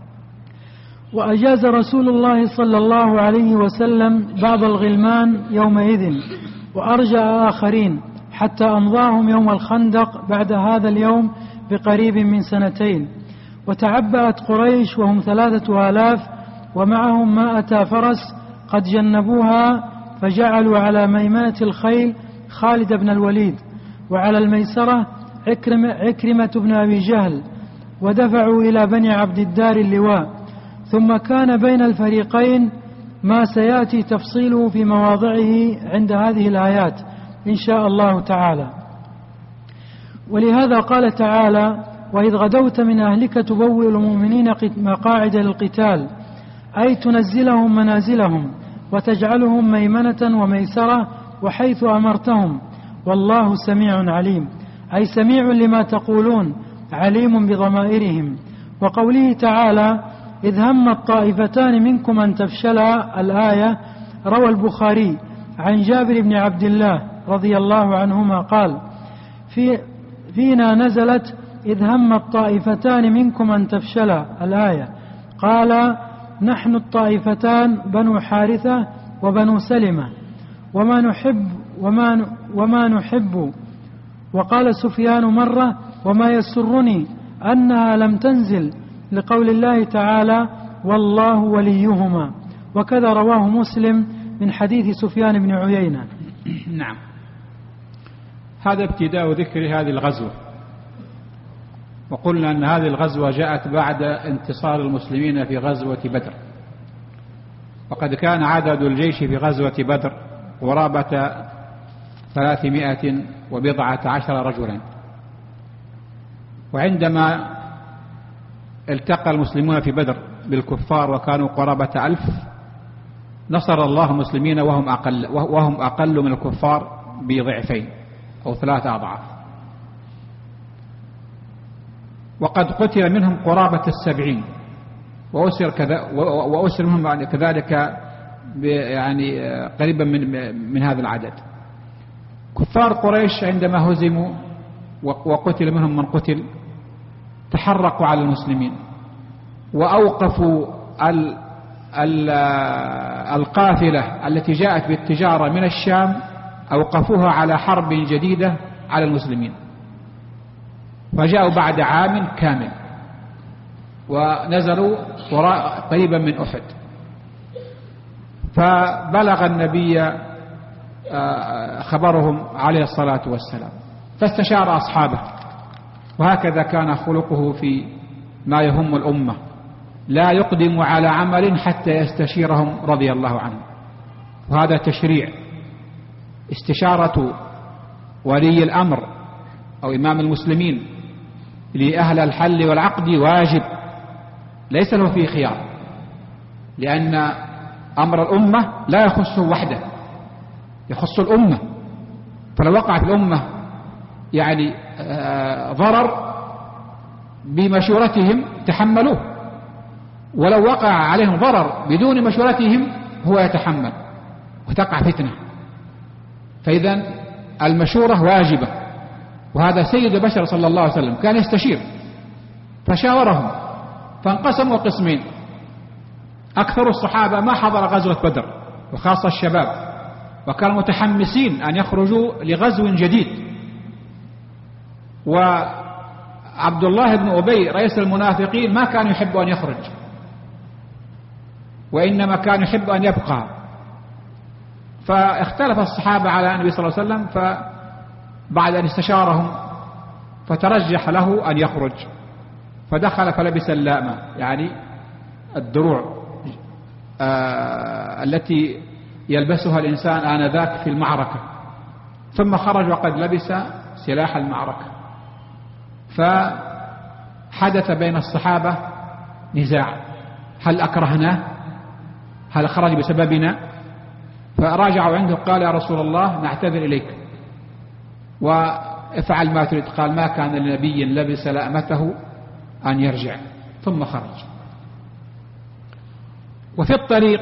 وأجاز رسول الله صلى الله عليه وسلم بعض الغلمان يومئذ، وأرجع آخرين حتى أمضاهم يوم الخندق بعد هذا اليوم بقريب من 2 سنين. وتعبأت قريش وهم 3000 ومعهم 100 فرس قد جنبوها، فجعلوا على ميمنة الخيل خالد بن الوليد، وعلى الميسرة عكرمة بن أبي جهل، ودفعوا إلى بني عبد الدار اللواء. ثم كان بين الفريقين ما سيأتي تفصيله في مواضعه عند هذه الآيات إن شاء الله تعالى. ولهذا قال تعالى وإذ غدوت من أهلك تبوئ المؤمنين مقاعد للقتال، أي تنزلهم منازلهم وتجعلهم ميمنة وميسرة وحيث أمرتهم، والله سميع عليم، أي سميع لما تقولون عليم بضمائرهم. وقوله تعالى إذ هم الطائفتان منكم أن تفشلا، الآية روى البخاري عن جابر بن عبد الله رضي الله عنهما قال فينا نزلت إذ هم الطائفتان منكم أن تفشلا، الآية. قال نحن الطائفتان بنو حارثة وبنو سلمة وما نحب. وقال سفيان مرة وما يسرني أنها لم تنزل لقول الله تعالى والله وليهما، وكذا رواه مسلم من حديث سفيان بن عيينة. نعم، هذا ابتداء ذكر هذه الغزوة. وقلنا أن هذه الغزوة جاءت بعد انتصار المسلمين في غزوة بدر، وقد كان عدد الجيش في غزوة بدر قرابة 314 رجلا. وعندما التقى المسلمون في بدر بالكفار وكانوا قرابة 1000، نصر الله المسلمين وهم أقل من الكفار بضعفين أو 3 أضعاف. وقد قتل منهم قرابة 70 وأسر منهم كذلك يعني قريبا من هذا العدد. كفار قريش عندما هزموا وقتل منهم من قتل تحرقوا على المسلمين وأوقفوا القافلة التي جاءت بالتجارة من الشام، أوقفوها على حرب جديدة على المسلمين، فجاءوا بعد عام كامل ونزلوا قريبا من أحد. فبلغ النبي خبرهم عليه الصلاة والسلام فاستشار أصحابه، وهكذا كان خلقه في ما يهم الأمة، لا يقدم على عمل حتى يستشيرهم رضي الله عنه. وهذا تشريع. استشارة ولي الأمر أو إمام المسلمين لأهل الحل والعقد واجب، ليس له فيه خيار، لأن أمر الأمة لا يخصه وحده، يخص الأمة. فلو وقع في الأمة يعني ضرر بمشورتهم تحملوه، ولو وقع عليهم ضرر بدون مشورتهم هو يتحمل وتقع فتنة. فإذا المشورة واجبة، وهذا سيد البشر صلى الله عليه وسلم كان يستشير، فشاورهم فانقسموا قسمين. أكثر الصحابة ما حضر غزوة بدر وخاصة الشباب، وكانوا متحمسين أن يخرجوا لغزو جديد. وعبد الله بن أبي رئيس المنافقين ما كان يحب أن يخرج، وإنما كان يحب أن يبقى. فاختلف الصحابة على النبي صلى الله عليه وسلم، فبعد أن استشارهم فترجح له أن يخرج، فدخل فلبس اللامة، يعني الدروع التي يلبسها الإنسان آنذاك في المعركة، ثم خرج وقد لبس سلاح المعركة. فحدث بين الصحابة نزاع، هل أكرهناه؟ هل خرج بسببنا؟ فراجعوا عنده، قال يا رسول الله نعتذر إليك وافعل ما تريد. قال ما كان لنبي لبس لأمته أن يرجع، ثم خرج. وفي الطريق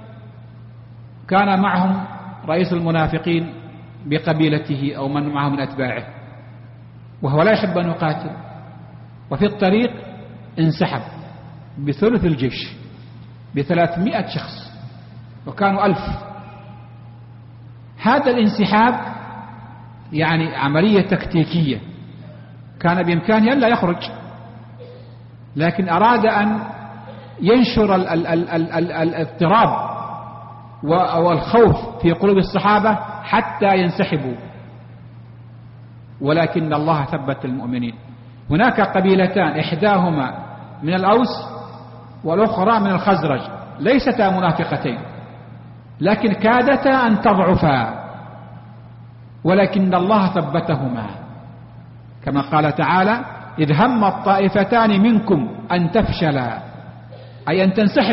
كان معهم رئيس المنافقين بقبيلته أو من معه من أتباعه، وهو لا يحب أن يقاتل. وفي الطريق انسحب بثلث الجيش ب300 شخص، وكانوا 1000. هذا الانسحاب يعني عملية تكتيكية، كان بإمكانه أن لا يخرج، لكن أراد أن ينشر الاضطراب والخوف في قلوب الصحابة حتى ينسحبوا. ولكن الله ثبت المؤمنين. هناك قبيلتان، إحداهما من الأوس والأخرى من الخزرج، ليستا منافقتين، لكن كادتا أن تضعفا، ولكن الله ثبتهما، كما قال تعالى إذ هم الطائفتان منكم أن تفشلا، أي أن تنسحب.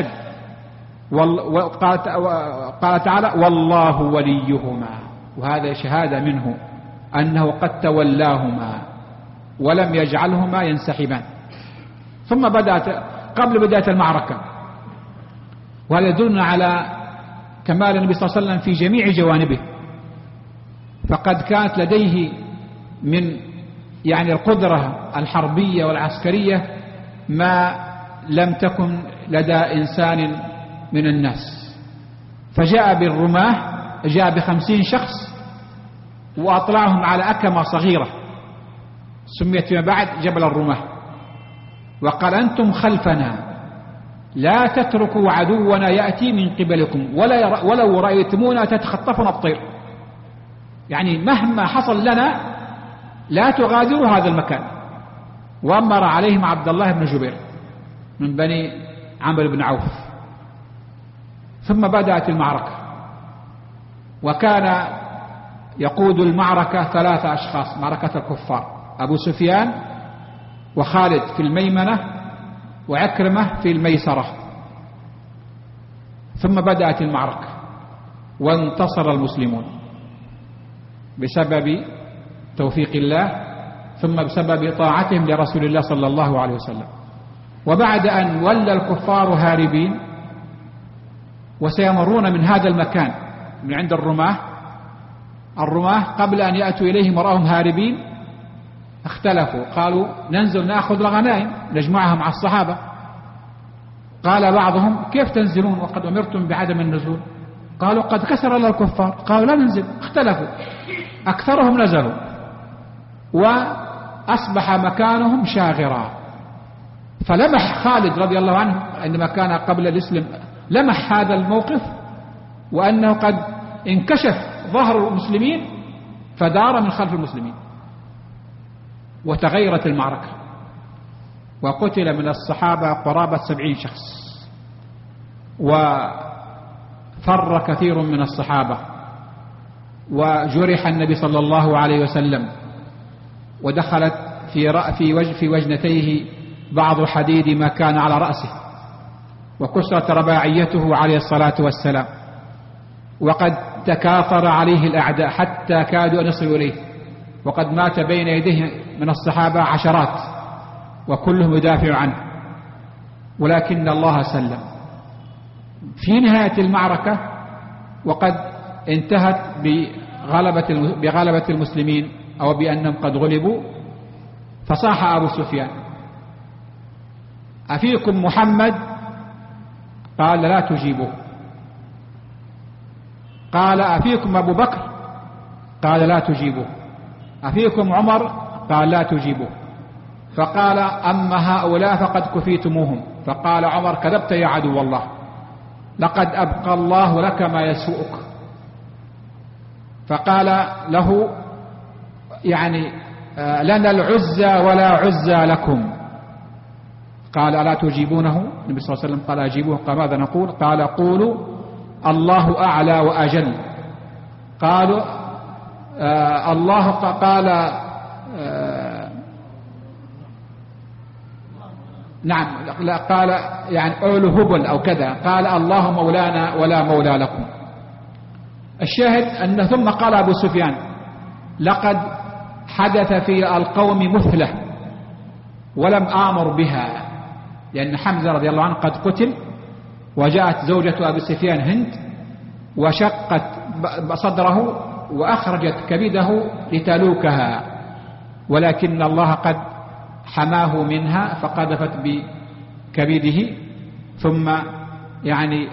قال تعالى والله وليهما، وهذا شهادة منه أنه قد تولاهما ولم يجعلهما ينسحبان. ثم قبل بداية المعركة، وهذا يدلنا على كمال النبي صلى الله عليه وسلم في جميع جوانبه، فقد كانت لديه من يعني القدرة الحربية والعسكرية ما لم تكن لدى إنسان من الناس. فجاء بالرماة، جاء ب50 شخص وأطلعهم على أكمة صغيرة سميت فيما بعد جبل الرماة، وقال أنتم خلفنا لا تتركوا عدونا يأتي من قبلكم ولو رأيتمونا تتخطفنا الطير، يعني مهما حصل لنا لا تغادروا هذا المكان. وأمر عليهم عبد الله بن جبير من بني عمرو بن عوف. ثم بدأت المعركة، وكان يقود المعركة 3 أشخاص، معركة الكفار، أبو سفيان وخالد في الميمنة وعكرمة في الميسرة. ثم بدأت المعركة وانتصر المسلمون بسبب توفيق الله، ثم بسبب طاعتهم لرسول الله صلى الله عليه وسلم. وبعد أن ولى الكفار هاربين وسيمرون من هذا المكان من عند الرماة قبل أن يأتوا إليهم ورأهم هاربين اختلفوا، قالوا ننزل نأخذ الغنائم نجمعها مع الصحابة. قال بعضهم كيف تنزلون وقد أمرتم بعدم النزول؟ قالوا قد كسر الله الكفار. قالوا لا ننزل. اختلفوا، أكثرهم نزلوا وأصبح مكانهم شاغرا. فلمح خالد رضي الله عنه عندما كان قبل الإسلام، لمح هذا الموقف وأنه قد انكشف ظهر المسلمين، فدار من خلف المسلمين وتغيرت المعركة، وقتل من الصحابة قرابة 70 شخص، وفر كثير من الصحابة، وجرح النبي صلى الله عليه وسلم، ودخلت في وجنتيه بعض حديد ما كان على رأسه، وكسرت رباعيته عليه الصلاة والسلام، وقد تكاثر عليه الأعداء حتى كادوا أن يصلوا إليه، وقد مات بين يديه من الصحابة عشرات وكلهم يدافع عنه، ولكن الله سلم. في نهاية المعركة وقد انتهت بغلبة المسلمين أو بأنهم قد غلبوا، فصاح أبو سفيان أفيكم محمد؟ قال لا تجيبوه. قال أفيكم أبو بكر؟ قال لا تجيبوه. أفيكم عمر؟ قال لا تجيبوه. فقال أما هؤلاء فقد كفيتموهم. فقال عمر كذبت يا عدو الله، لقد أبقى الله لك ما يسوءك. فقال له يعني لنا العزى ولا عزى لكم. قال ألا تجيبونه؟ النبي صلى الله عليه وسلم قال أجيبوه. قال ماذا نقول؟ قال قولوا الله أعلى وأجل. قالوا الله قال نعم لا قال يعني أولو هبل أو كذا. قال الله مولانا ولا مولى لكم. الشاهد أن ثم قال أبو سفيان لقد حدث في القوم مثلة ولم آمر بها، لأن حمزة رضي الله عنه قد قتل، وجاءت زوجة أبي سفيان هند وشقت صدره وأخرجت كبده لتلوكها، ولكن الله قد حماه منها فقذفت بكبده. ثم يعني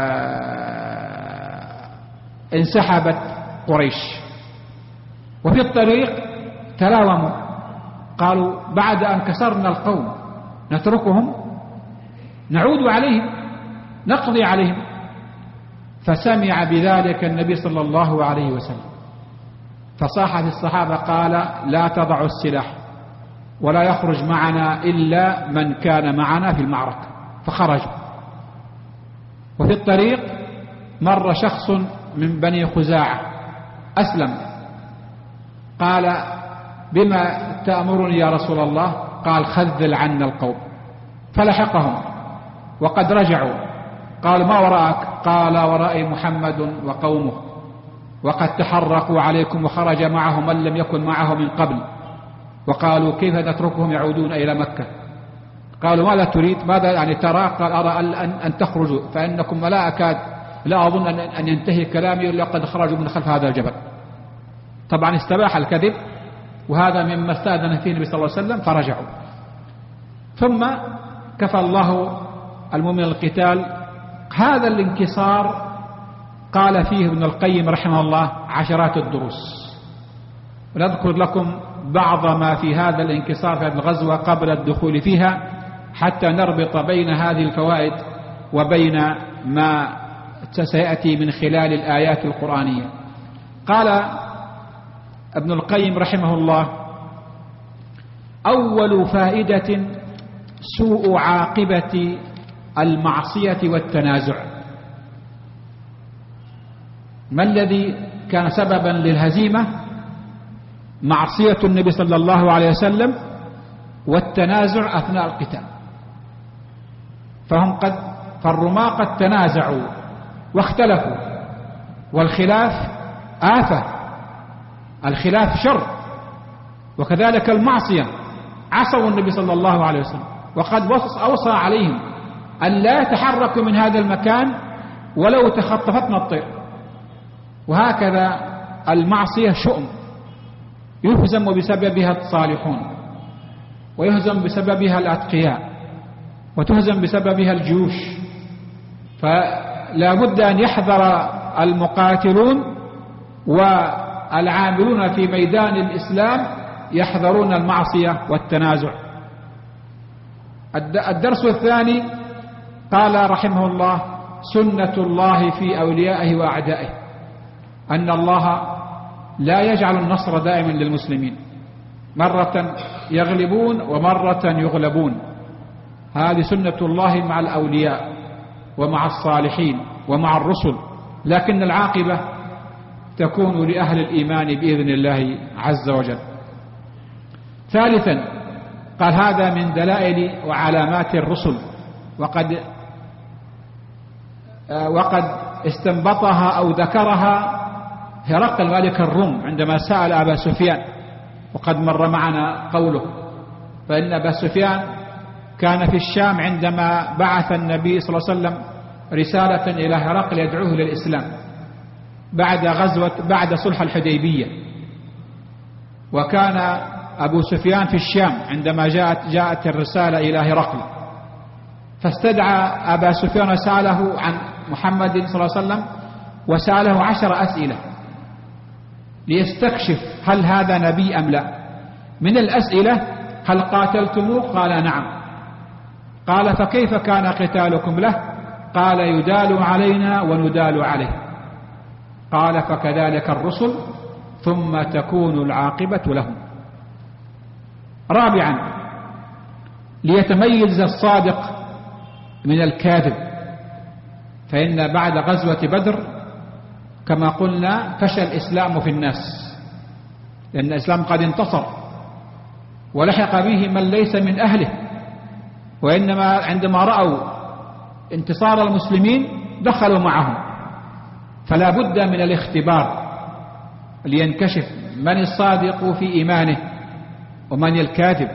انسحبت قريش. وفي الطريق تلاوموا قالوا بعد أن كسرنا القوم نتركهم نعود عليهم نقضي عليهم. فسمع بذلك النبي صلى الله عليه وسلم فصاح في الصحابة قال لا تضعوا السلاح ولا يخرج معنا إلا من كان معنا في المعركة. فخرجوا. وفي الطريق مر شخص من بني خزاعة أسلم. قال بما تأمرني يا رسول الله؟ قال خذل عنا القوم. فلحقهم وقد رجعوا. قال ما وراءك؟ قال ورائي محمد وقومه وقد تحرقوا عليكم وخرج معهم من لم يكن معه من قبل. وقالوا كيف نتركهم يعودون إلى مكة؟ قالوا ماذا تريد؟ ماذا يعني ترى؟ قال أرى أن تخرجوا فإنكم لا أكاد لا أظن أن ينتهي كلامي لقد خرجوا من خلف هذا الجبل. طبعا استباح الكذب، وهذا مما استأذن فيه النبي صلى الله عليه وسلم. فرجعوا. ثم كفى الله المؤمن القتال. هذا الانكسار قال فيه ابن القيم رحمه الله عشرات الدروس، ونذكر لكم بعض ما في هذا الانكسار في هذه الغزوة قبل الدخول فيها حتى نربط بين هذه الفوائد وبين ما سيأتي من خلال الآيات القرآنية. قال ابن القيم رحمه الله أول فائدة سوء عاقبة المعصية والتنازع. ما الذي كان سببا للهزيمة؟ معصية النبي صلى الله عليه وسلم والتنازع أثناء القتال. فالرماة قد تنازعوا واختلفوا، والخلاف آفة، الخلاف شر. وكذلك المعصية، عصوا النبي صلى الله عليه وسلم وقد أوصى عليهم أن لا يتحركوا من هذا المكان ولو تخطفتنا الطير. وهكذا المعصية شؤم يهزم بسببها الصالحون، ويهزم بسببها الأتقياء، وتهزم بسببها الجيوش. فلا بد أن يحذر المقاتلون والعاملون في ميدان الإسلام يحذرون المعصية والتنازع. الدرس الثاني قال رحمه الله سنة الله في أوليائه وأعدائه، أن الله لا يجعل النصر دائما للمسلمين، مرة يغلبون ومرة يغلبون. هذه سنة الله مع الأولياء ومع الصالحين ومع الرسل، لكن العاقبة تكون لأهل الإيمان بإذن الله عز وجل. ثالثا قال هذا من دلائل وعلامات الرسل، وقد استنبطها أو ذكرها هرقل ملك الروم عندما سأل أبا سفيان، وقد مر معنا قوله. فإن أبا سفيان كان في الشام عندما بعث النبي صلى الله عليه وسلم رسالة إلى هرقل يدعوه للإسلام بعد صلح الحديبية، وكان أبو سفيان في الشام عندما جاءت الرسالة إلى هرقل. فاستدعى أبا سفيان وسأله عن محمد صلى الله عليه وسلم، وسأله 10 أسئلة ليستكشف هل هذا نبي أم لا. من الأسئلة: هل قاتلتموه؟ قال نعم. قال: فكيف كان قتالكم له؟ قال: يدال علينا وندال عليه. قال: فكذلك الرسل ثم تكون العاقبة لهم. رابعا: ليتميز الصادق من الكاذب، فإن بعد غزوة بدر كما قلنا فشل الإسلام في الناس، لأن الإسلام قد انتصر ولحق به من ليس من أهله، وإنما عندما رأوا انتصار المسلمين دخلوا معهم. فلا بد من الاختبار لينكشف من الصادق في إيمانه ومن الكاذب.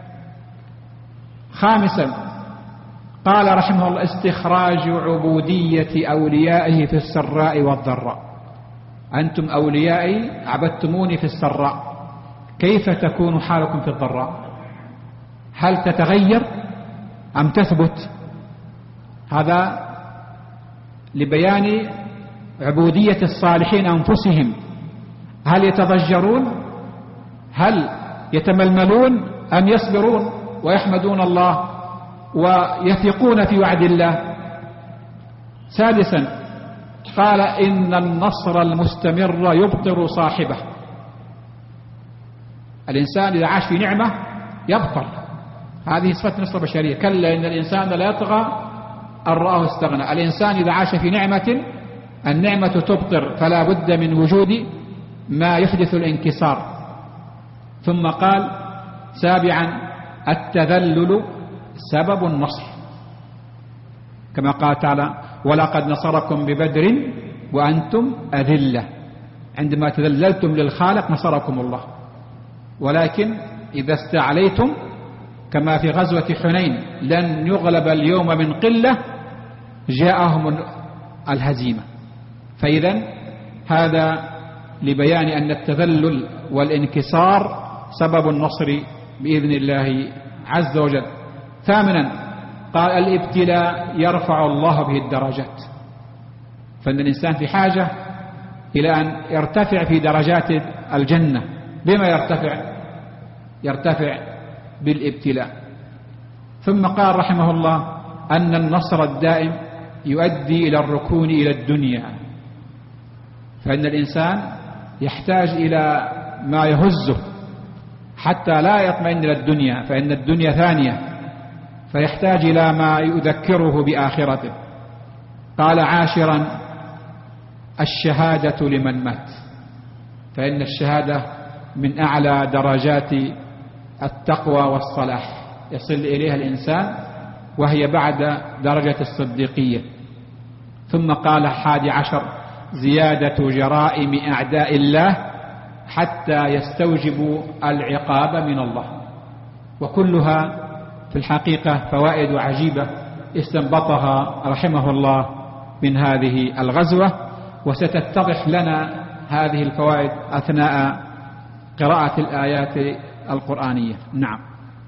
خامسا: قال رحمه الله: استخراج عبودية أوليائه في السراء والضراء. أنتم أوليائي عبدتموني في السراء، كيف تكون حالكم في الضراء؟ هل تتغير أم تثبت؟ هذا لبيان عبودية الصالحين أنفسهم. هل يتضجرون؟ هل يتململون أم يصبرون ويحمدون الله ويثقون في وعد الله؟ سادسا: قال: إن النصر المستمر يبطر صاحبه. الإنسان إذا عاش في نعمة يبطر، هذه صفة نصر بشرية. كلا إن الإنسان لا يطغى أن رآه استغنى. الإنسان إذا عاش في نعمة النعمة تبطر، فلا بد من وجود ما يحدث الانكسار. ثم قال: سابعا: التذلل سبب النصر، كما قال تعالى: ولقد نصركم ببدر وأنتم أذلة. عندما تذللتم للخالق نصركم الله، ولكن إذا استعليتم كما في غزوة حنين لن يغلب اليوم من قلة جاءهم الهزيمة. فإذا هذا لبيان أن التذلل والانكسار سبب النصر بإذن الله عز وجل. ثامنا: قال: الابتلاء يرفع الله به الدرجات. فإن الإنسان في حاجة إلى أن يرتفع في درجات الجنة. بما يرتفع بالابتلاء. ثم قال رحمه الله: أن النصر الدائم يؤدي إلى الركون إلى الدنيا. فإن الإنسان يحتاج إلى ما يهزه حتى لا يطمئن إلى الدنيا، فإن الدنيا ثانية، فيحتاج إلى ما يذكره بآخرته. قال: عاشرا: الشهادة لمن مات. فإن الشهادة من أعلى درجات التقوى والصلاح يصل إليها الإنسان، وهي بعد درجة الصديقية. ثم قال: 11: زيادة جرائم أعداء الله حتى يستوجبوا العقاب من الله. وكلها في الحقيقة فوائد عجيبة استنبطها رحمه الله من هذه الغزوة، وستتضح لنا هذه الفوائد أثناء قراءة الآيات القرآنية. نعم.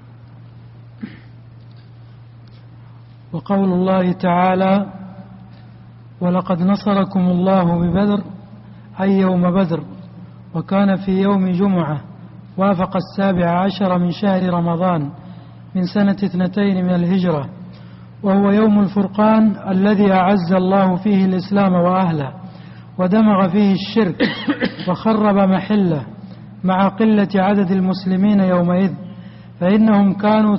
وقول الله تعالى: ولقد نصركم الله ببدر، أي يوم بدر، وكان في يوم جمعة وافق 17 من شهر رمضان من سنة 2 من الهجرة، وهو يوم الفرقان الذي أعز الله فيه الإسلام وأهله، ودمغ فيه الشرك وخرب محله، مع قلة عدد المسلمين يومئذ، فإنهم كانوا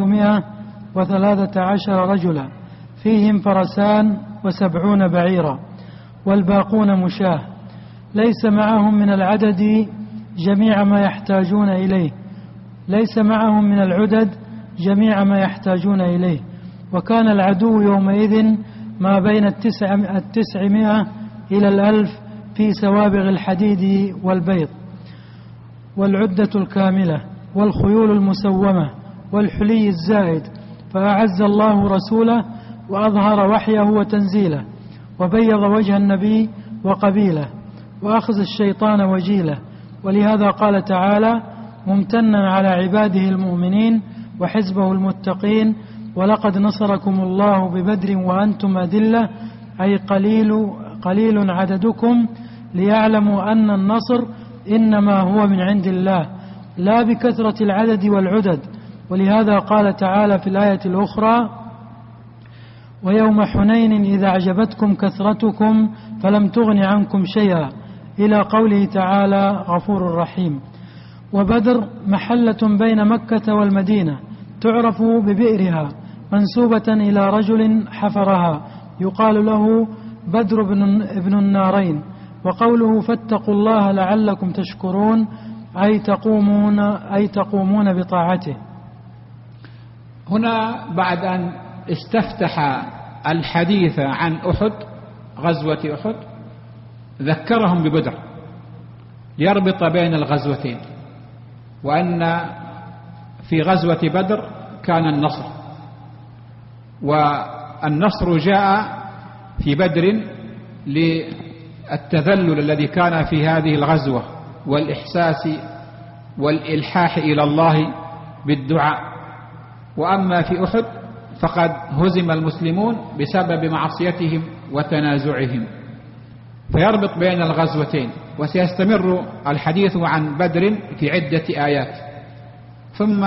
313 رجلا، فيهم فرسان و70 بعيرا، والباقون مشاه، ليس معهم من العدد جميع ما يحتاجون إليه، ليس معهم من العدد جميع ما يحتاجون إليه. وكان العدو يومئذ ما بين 900 إلى 1000 في سوابغ الحديد والبيض، والعدة الكاملة، والخيول المسومة، والحلي الزائد. فأعز الله رسوله وأظهر وحيه وتنزيله، وبيض وجه النبي وقبيله، وأخذ الشيطان وجيله. ولهذا قال تعالى: ممتنا على عباده المؤمنين وحزبه المتقين ولقد نصركم الله ببدر وأنتم أذلة أي قليل عددكم ليعلموا أن النصر إنما هو من عند الله لا بكثرة العدد والعدد. ولهذا قال تعالى في الآية الأخرى: ويوم حنين إذا أعجبتكم كثرتكم فلم تغن عنكم شيئا، إلى قوله تعالى: غفور رحيم. وبدر محلة بين مكة والمدينة تعرف ببئرها، منسوبة إلى رجل حفرها يقال له بدر ابن النارين. وقوله فاتقوا الله لعلكم تشكرون أي تقومون بطاعته. هنا بعد أن استفتح الحديث عن أحد، غزوة أحد، ذكرهم ببدر يربط بين الغزوتين، وأن في غزوة بدر كان النصر، والنصر جاء في بدر للتذلل الذي كان في هذه الغزوة والإحساس والإلحاح إلى الله بالدعاء. وأما في أحد فقد هزم المسلمون بسبب معصيتهم وتنازعهم، فيربط بين الغزوتين. وسيستمر الحديث عن بدر في عدة آيات، ثم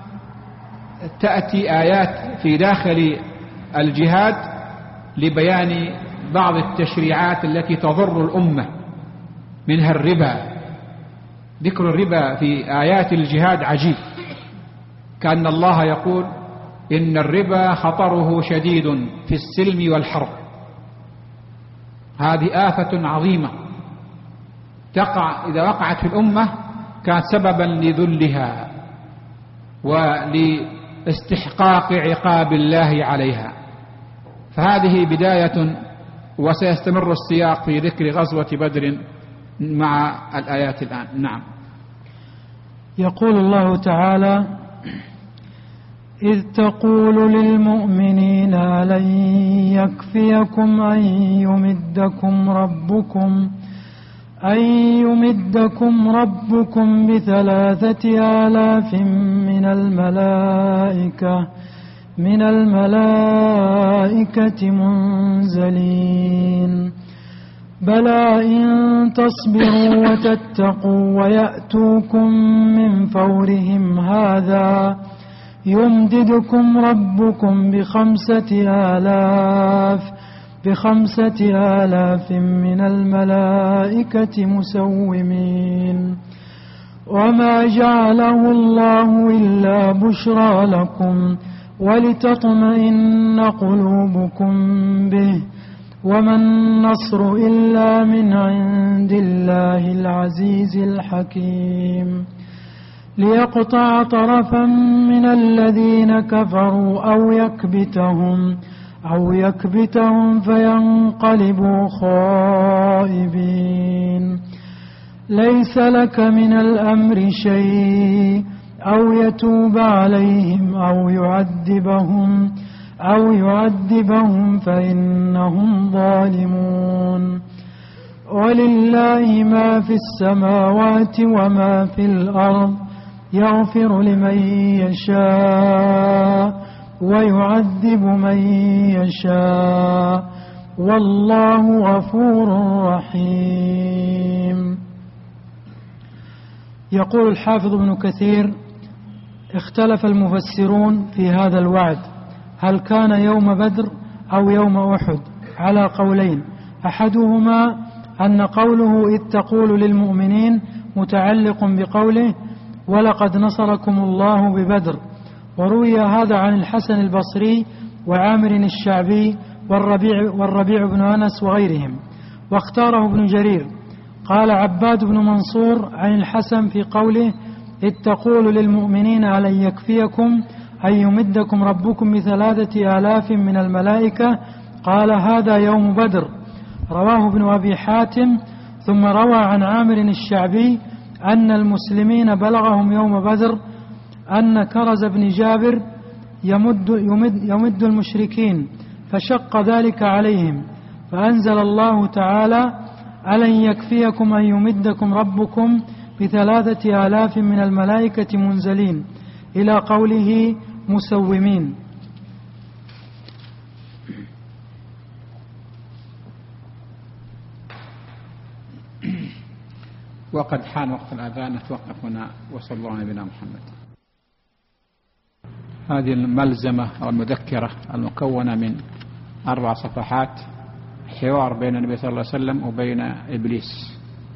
تأتي آيات في داخل الجهاد لبيان بعض التشريعات التي تضر الأمة، منها الربا. ذكر الربا في آيات الجهاد عجيب، كأن الله يقول إن الربا خطره شديد في السلم والحرب. هذه آفة عظيمة تقع إذا وقعت في الأمة، كانت سببا لذلها ولاستحقاق عقاب الله عليها. فهذه بداية، وسيستمر السياق في ذكر غزوة بدر مع الآيات الآن. نعم. يقول الله تعالى: إذ تقول للمؤمنين ألن يكفيكم أن يمدكم ربكم ب3,000 من الملائكة منزلين. بلى إن تصبروا وتتقوا ويأتوكم من فورهم هذا يمددكم ربكم ب5,000 من الملائكة مسومين. وما جعله الله إلا بشرى لكم ولتطمئن قلوبكم به، وما النصر إلا من عند الله العزيز الحكيم. ليقطع طرفا من الذين كفروا أو يكبتهم فينقلبوا خائبين. ليس لك من الأمر شيء أو يتوب عليهم أو يعذبهم فإنهم ظالمون. ولله ما في السماوات وما في الأرض، يغفر لمن يشاء ويعذب من يشاء، والله غفور رحيم. يقول الحافظ ابن كثير: اختلف المفسرون في هذا الوعد، هل كان يوم بدر أو يوم أحد، على قولين: أحدهما أن قوله إذ تقول للمؤمنين متعلق بقوله ولقد نصركم الله ببدر، وروي هذا عن الحسن البصري وعامر الشعبي والربيع بن أنس وغيرهم، واختاره ابن جرير. قال عباد بن منصور عن الحسن في قوله إذ تقول للمؤمنين ألن يكفيكم أن يمدكم ربكم ب3,000 من الملائكة، قال هذا يوم بدر. رواه ابن أبي حاتم. ثم روى عن عامر الشعبي أن المسلمين بلغهم يوم بدر أن كرز بن جابر يمد المشركين، فشق ذلك عليهم، فأنزل الله تعالى ألن يكفيكم أن يمدكم ربكم ب3,000 من الملائكة منزلين، إلى قوله مسومين. وقد حان وقت الأذان. نتوقف هنا وصلى الله على نبينا محمد. هذه الملزمة أو المذكرة المكونة من 4 صفحات، حوار بين النبي صلى الله عليه وسلم وبين إبليس.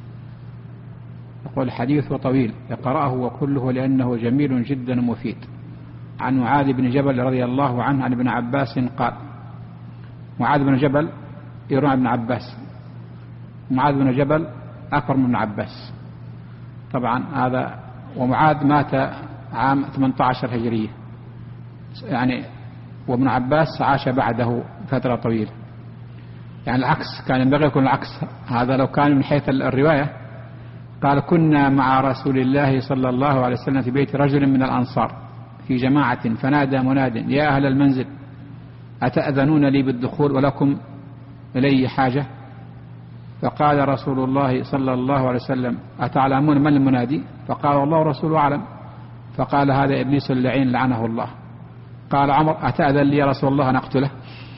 يقول الحديث طويل يقرأه وكله لأنه جميل جدا ومفيد. عن معاذ بن جبل رضي الله عنه عن ابن عباس قال، معاذ بن جبل يروى ابن عباس، معاذ بن جبل أكبر من ابن عباس طبعا هذا، ومعاذ مات عام 18 هجرية يعني، وابن عباس عاش بعده فترة طويلة. يعني العكس، كان ينبغي يكون العكس. هذا لو كان من حيث الرواية قال كنا مع رسول الله صلى الله عليه وسلم في بيت رجل من الأنصار في جماعة فنادى مناد يا أهل المنزل أتأذنون لي بالدخول ولكم إلي حاجة؟ فقال رسول الله صلى الله عليه وسلم أتعلمون من المنادي؟ فقال الله ورسوله أعلم. فقال هذا إبليس اللعين لعنه الله. قال عمر أتأذن لي يا رسول الله أن أقتله؟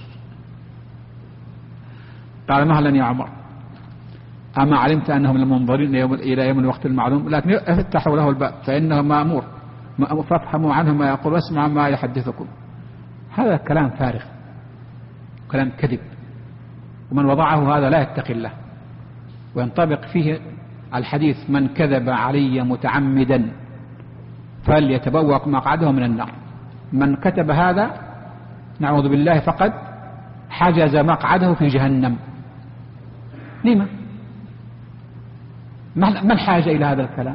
قال مهلا يا عمر، أما علمت أنهم المنظرين إلى يوم الوقت المعلوم، لكن افتحوا له الباب فإنه مأمور فافهموا عنه ما يقول واسمعوا ما يحدثكم. هذا كلام فارغ، كلام كذب، ومن وضعه هذا لا يتقي الله. وينطبق فيه الحديث من كذب علي متعمدا فليتبوأ مقعده من النار. من كتب هذا نعوذ بالله فقد حجز مقعده في جهنم. لما؟ ما الحاجة إلى هذا الكلام؟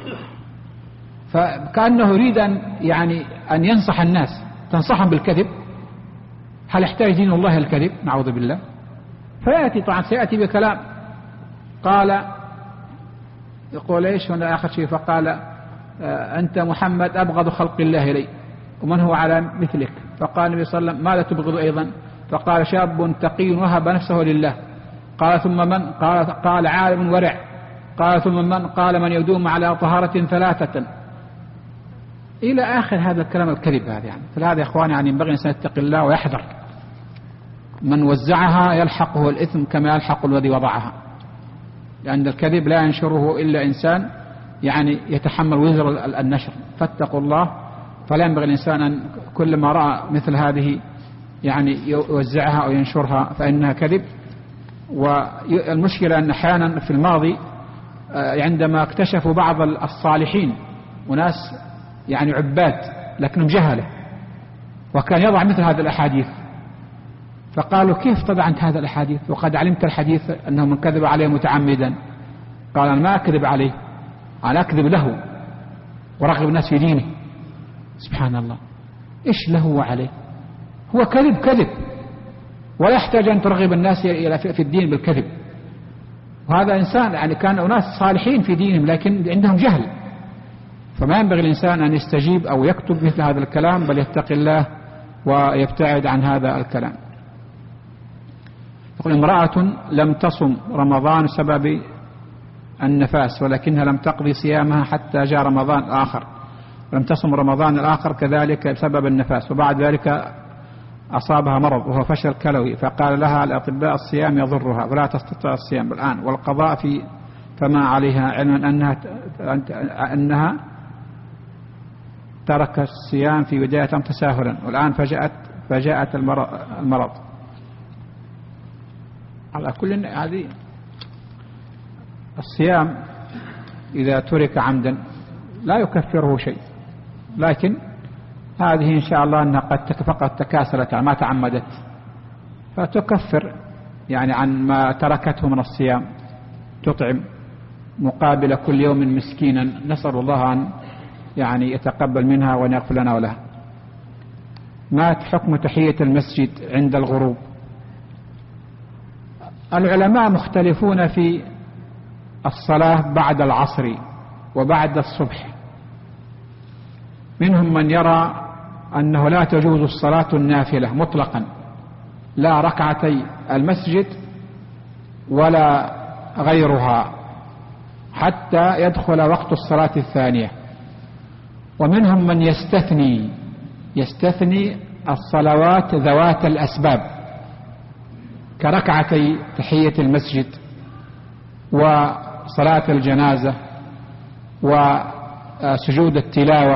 فكأنه يريد أن ينصح الناس، تنصحهم بالكذب. هل يحتاج دين الله الكذب؟ نعوذ بالله. فيأتي طبعا سيأتي بكلام قال يقول إيش هنا آخر شيء؟ فقال أنت محمد أبغض خلق الله إلي ومن هو على مثلك؟ فقال النبي صلى الله عليه وسلم ماذا تبغض أيضا؟ فقال شاب تقي وهب نفسه لله. قال ثم من؟ قال عالم ورع. قال ثم من؟ قال من يدوم على طهارة 3 إلى آخر هذا الكلام الكذب هذا. فهذا يا إخواني ينبغي الإنسان يتقي الله ويحذر. من وزعها يلحقه الإثم كما يلحق الذي وضعها، لأن الكذب لا ينشره إلا إنسان يتحمل وزر النشر. فاتقوا الله. فلا ينبغي الإنسان أن كل ما رأى مثل هذه يوزعها أو ينشرها فإنها كذب. والمشكلة أن أحيانا في الماضي عندما اكتشفوا بعض الصالحين وناس عباد لكنهم جهلة وكان يضع مثل هذه الأحاديث، فقالوا كيف تضع أنت هذا الأحاديث وقد علمت الحديث أنه من كذب عليه متعمدا؟ قال أنا ما أكذب عليه، أنا أكذب له ورغب الناس في دينه. سبحان الله، إيش له وعليه؟ هو كذب ولا يحتاج أن ترغب الناس في الدين بالكذب. وهذا إنسان كان أناس صالحين في دينهم لكن عندهم جهل. فما ينبغي الإنسان أن يستجيب أو يكتب مثل هذا الكلام، بل يتقي الله ويبتعد عن هذا الكلام. يقول امرأة لم تصم رمضان سبب النفاس ولكنها لم تقضي صيامها حتى جاء رمضان آخر، ولم تصم رمضان الآخر كذلك بسبب النفاس، وبعد ذلك أصابها مرض وهو فشل كلوي، فقال لها الأطباء الصيام يضرها ولا تستطيع الصيام الآن والقضاء فما عليها، علما أنها ترك الصيام في بداية تساهلا والآن فجاءت المرض. على كل هذه الصيام إذا ترك عمدا لا يكفره شيء، لكن هذه إن شاء الله أنها قد فقط تكاسلت ما تعمدت فتكفر عن ما تركته من الصيام، تطعم مقابل كل يوم مسكينا، نسأل الله أن يتقبل منها وأن يغفر لنا ولها. ما حكم تحية المسجد عند الغروب؟ العلماء مختلفون في الصلاة بعد العصر وبعد الصبح. منهم من يرى أنه لا تجوز الصلاة النافلة مطلقا، لا ركعتي المسجد ولا غيرها حتى يدخل وقت الصلاة الثانية. ومنهم من يستثني الصلوات ذوات الأسباب كركعتي تحية المسجد صلاة الجنازة وسجود التلاوة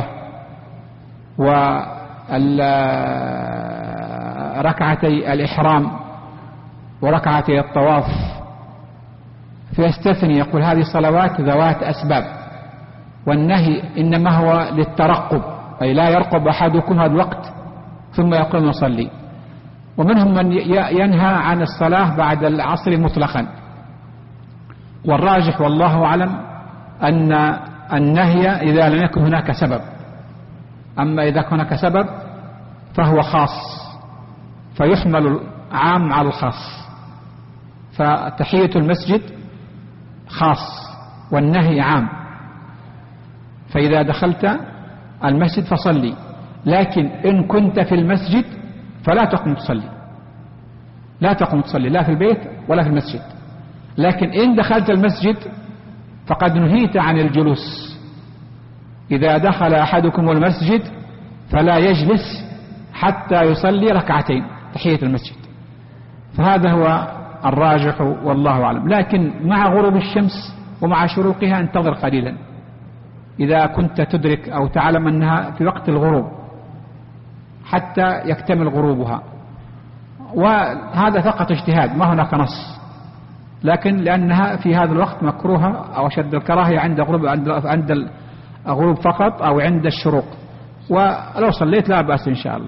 وركعتي الإحرام وركعتي الطواف، فيستثني يقول هذه صلوات ذوات أسباب، والنهي إنما هو للترقب، أي لا يرقب أحدكم هذا الوقت ثم يقوم يصلي. ومنهم من ينهى عن الصلاة بعد العصر مطلقا، والراجح والله أعلم أن النهي إذا لم يكن هناك سبب، أما إذا كان هناك سبب فهو خاص، فيحمل عام على الخاص. فتحية المسجد خاص والنهي عام، فإذا دخلت المسجد فصلي، لكن إن كنت في المسجد فلا تقم تصلي، لا تقم تصلي لا في البيت ولا في المسجد. لكن إن دخلت المسجد فقد نهيت عن الجلوس، إذا دخل أحدكم المسجد فلا يجلس حتى يصلي ركعتين تحية المسجد. فهذا هو الراجح والله أعلم. لكن مع غروب الشمس ومع شروقها انتظر قليلا إذا كنت تدرك أو تعلم أنها في وقت الغروب حتى يكتمل غروبها، وهذا فقط اجتهاد ما هناك نص، لكن لأنها في هذا الوقت مكروهة أو أشد الكراهية عند الغروب فقط أو عند الشروق، ولو صليت لا بأس إن شاء الله.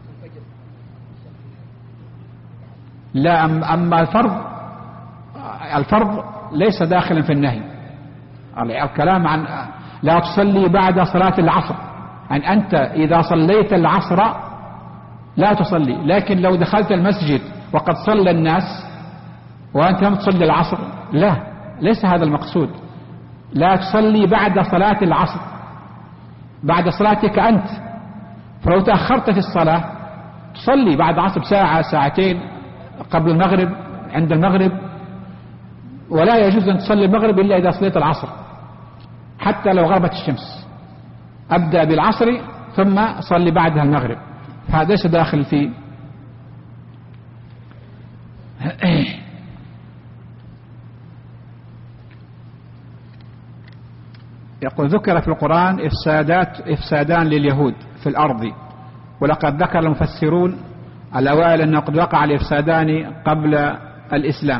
لا، أما الفرض ليس داخلا في النهي. الكلام عن لا تصلي بعد صلاة العصر، يعني أنت إذا صليت العصر لا تصلي، لكن لو دخلت المسجد وقد صلى الناس وأنت لم تصلي العصر، لا، ليس هذا المقصود. لا تصلي بعد صلاة العصر، بعد صلاتك أنت. فلو تأخرت في الصلاة تصلي بعد العصر ساعة ساعتين قبل المغرب عند المغرب، ولا يجوز أن تصلي المغرب إلا إذا صليت العصر حتى لو غربت الشمس. أبدأ بالعصر ثم صلي بعدها المغرب، هذا ليس داخل في يقول ذكر في القرآن إفسادان لليهود في الأرض، ولقد ذكر المفسرون الأوائل أنه قد وقع الإفسادان قبل الإسلام،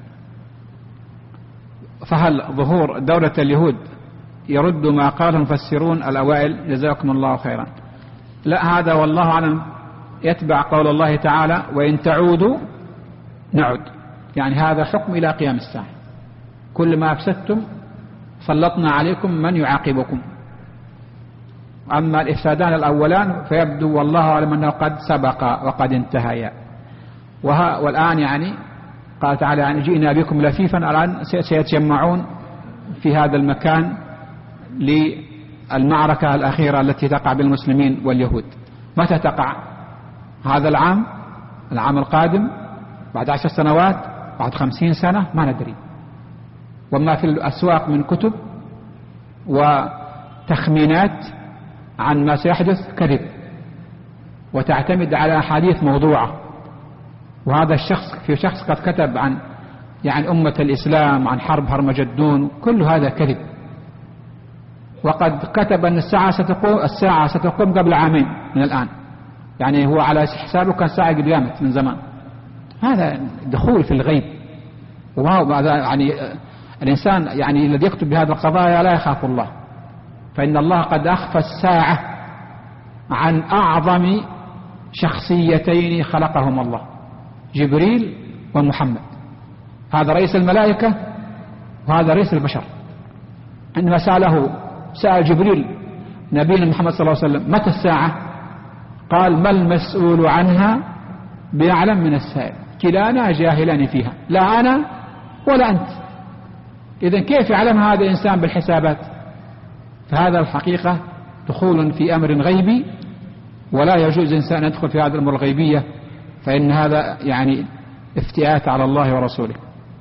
فهل ظهور دولة اليهود يرد ما قاله المفسرون الأوائل؟ جزاكم الله خيرا. لا، هذا والله أعلم يتبع قول الله تعالى وإن تعودوا نعد، يعني هذا حكم إلى قيام الساعة، كل ما أفسدتم سلطنا عليكم من يعاقبكم. أما الإفسادان الأولان فيبدو والله أعلم أنه قد سبق وقد انتهيا، والآن يعني قال تعالى يعني جئنا بكم لفيفا، الآن سيتجمعون في هذا المكان للمعركة الأخيرة التي تقع بالمسلمين واليهود. متى تقع؟ هذا العام القادم، بعد 10 سنوات، بعد 50 سنة، ما ندري. وما في الأسواق من كتب وتخمينات عن ما سيحدث كذب، وتعتمد على أحاديث موضوعة. وهذا في شخص قد كتب عن يعني أمة الإسلام، عن حرب هرمجدون، كل هذا كذب. وقد كتب أن الساعة ستقوم قبل عامين من الآن، يعني هو على حسابه كان الساعة قد قامت من زمان. هذا دخول في الغيب، وهذا يعني الإنسان يعني الذي يكتب بهذه القضايا لا يخاف الله، فإن الله قد أخفى الساعة عن أعظم شخصيتين خلقهم الله، جبريل ومحمد. هذا رئيس الملائكة وهذا رئيس البشر. عندما سأل جبريل نبينا محمد صلى الله عليه وسلم متى الساعة؟ قال ما المسؤول عنها بأعلم من السائل، كلانا جاهلان فيها، لا أنا ولا أنت. إذن كيف يعلم هذا الإنسان بالحسابات؟ فهذا الحقيقة دخول في أمر غيبي، ولا يجوز إنسان يدخل في هذه الأمور الغيبية، فإن هذا يعني افتئات على الله ورسوله.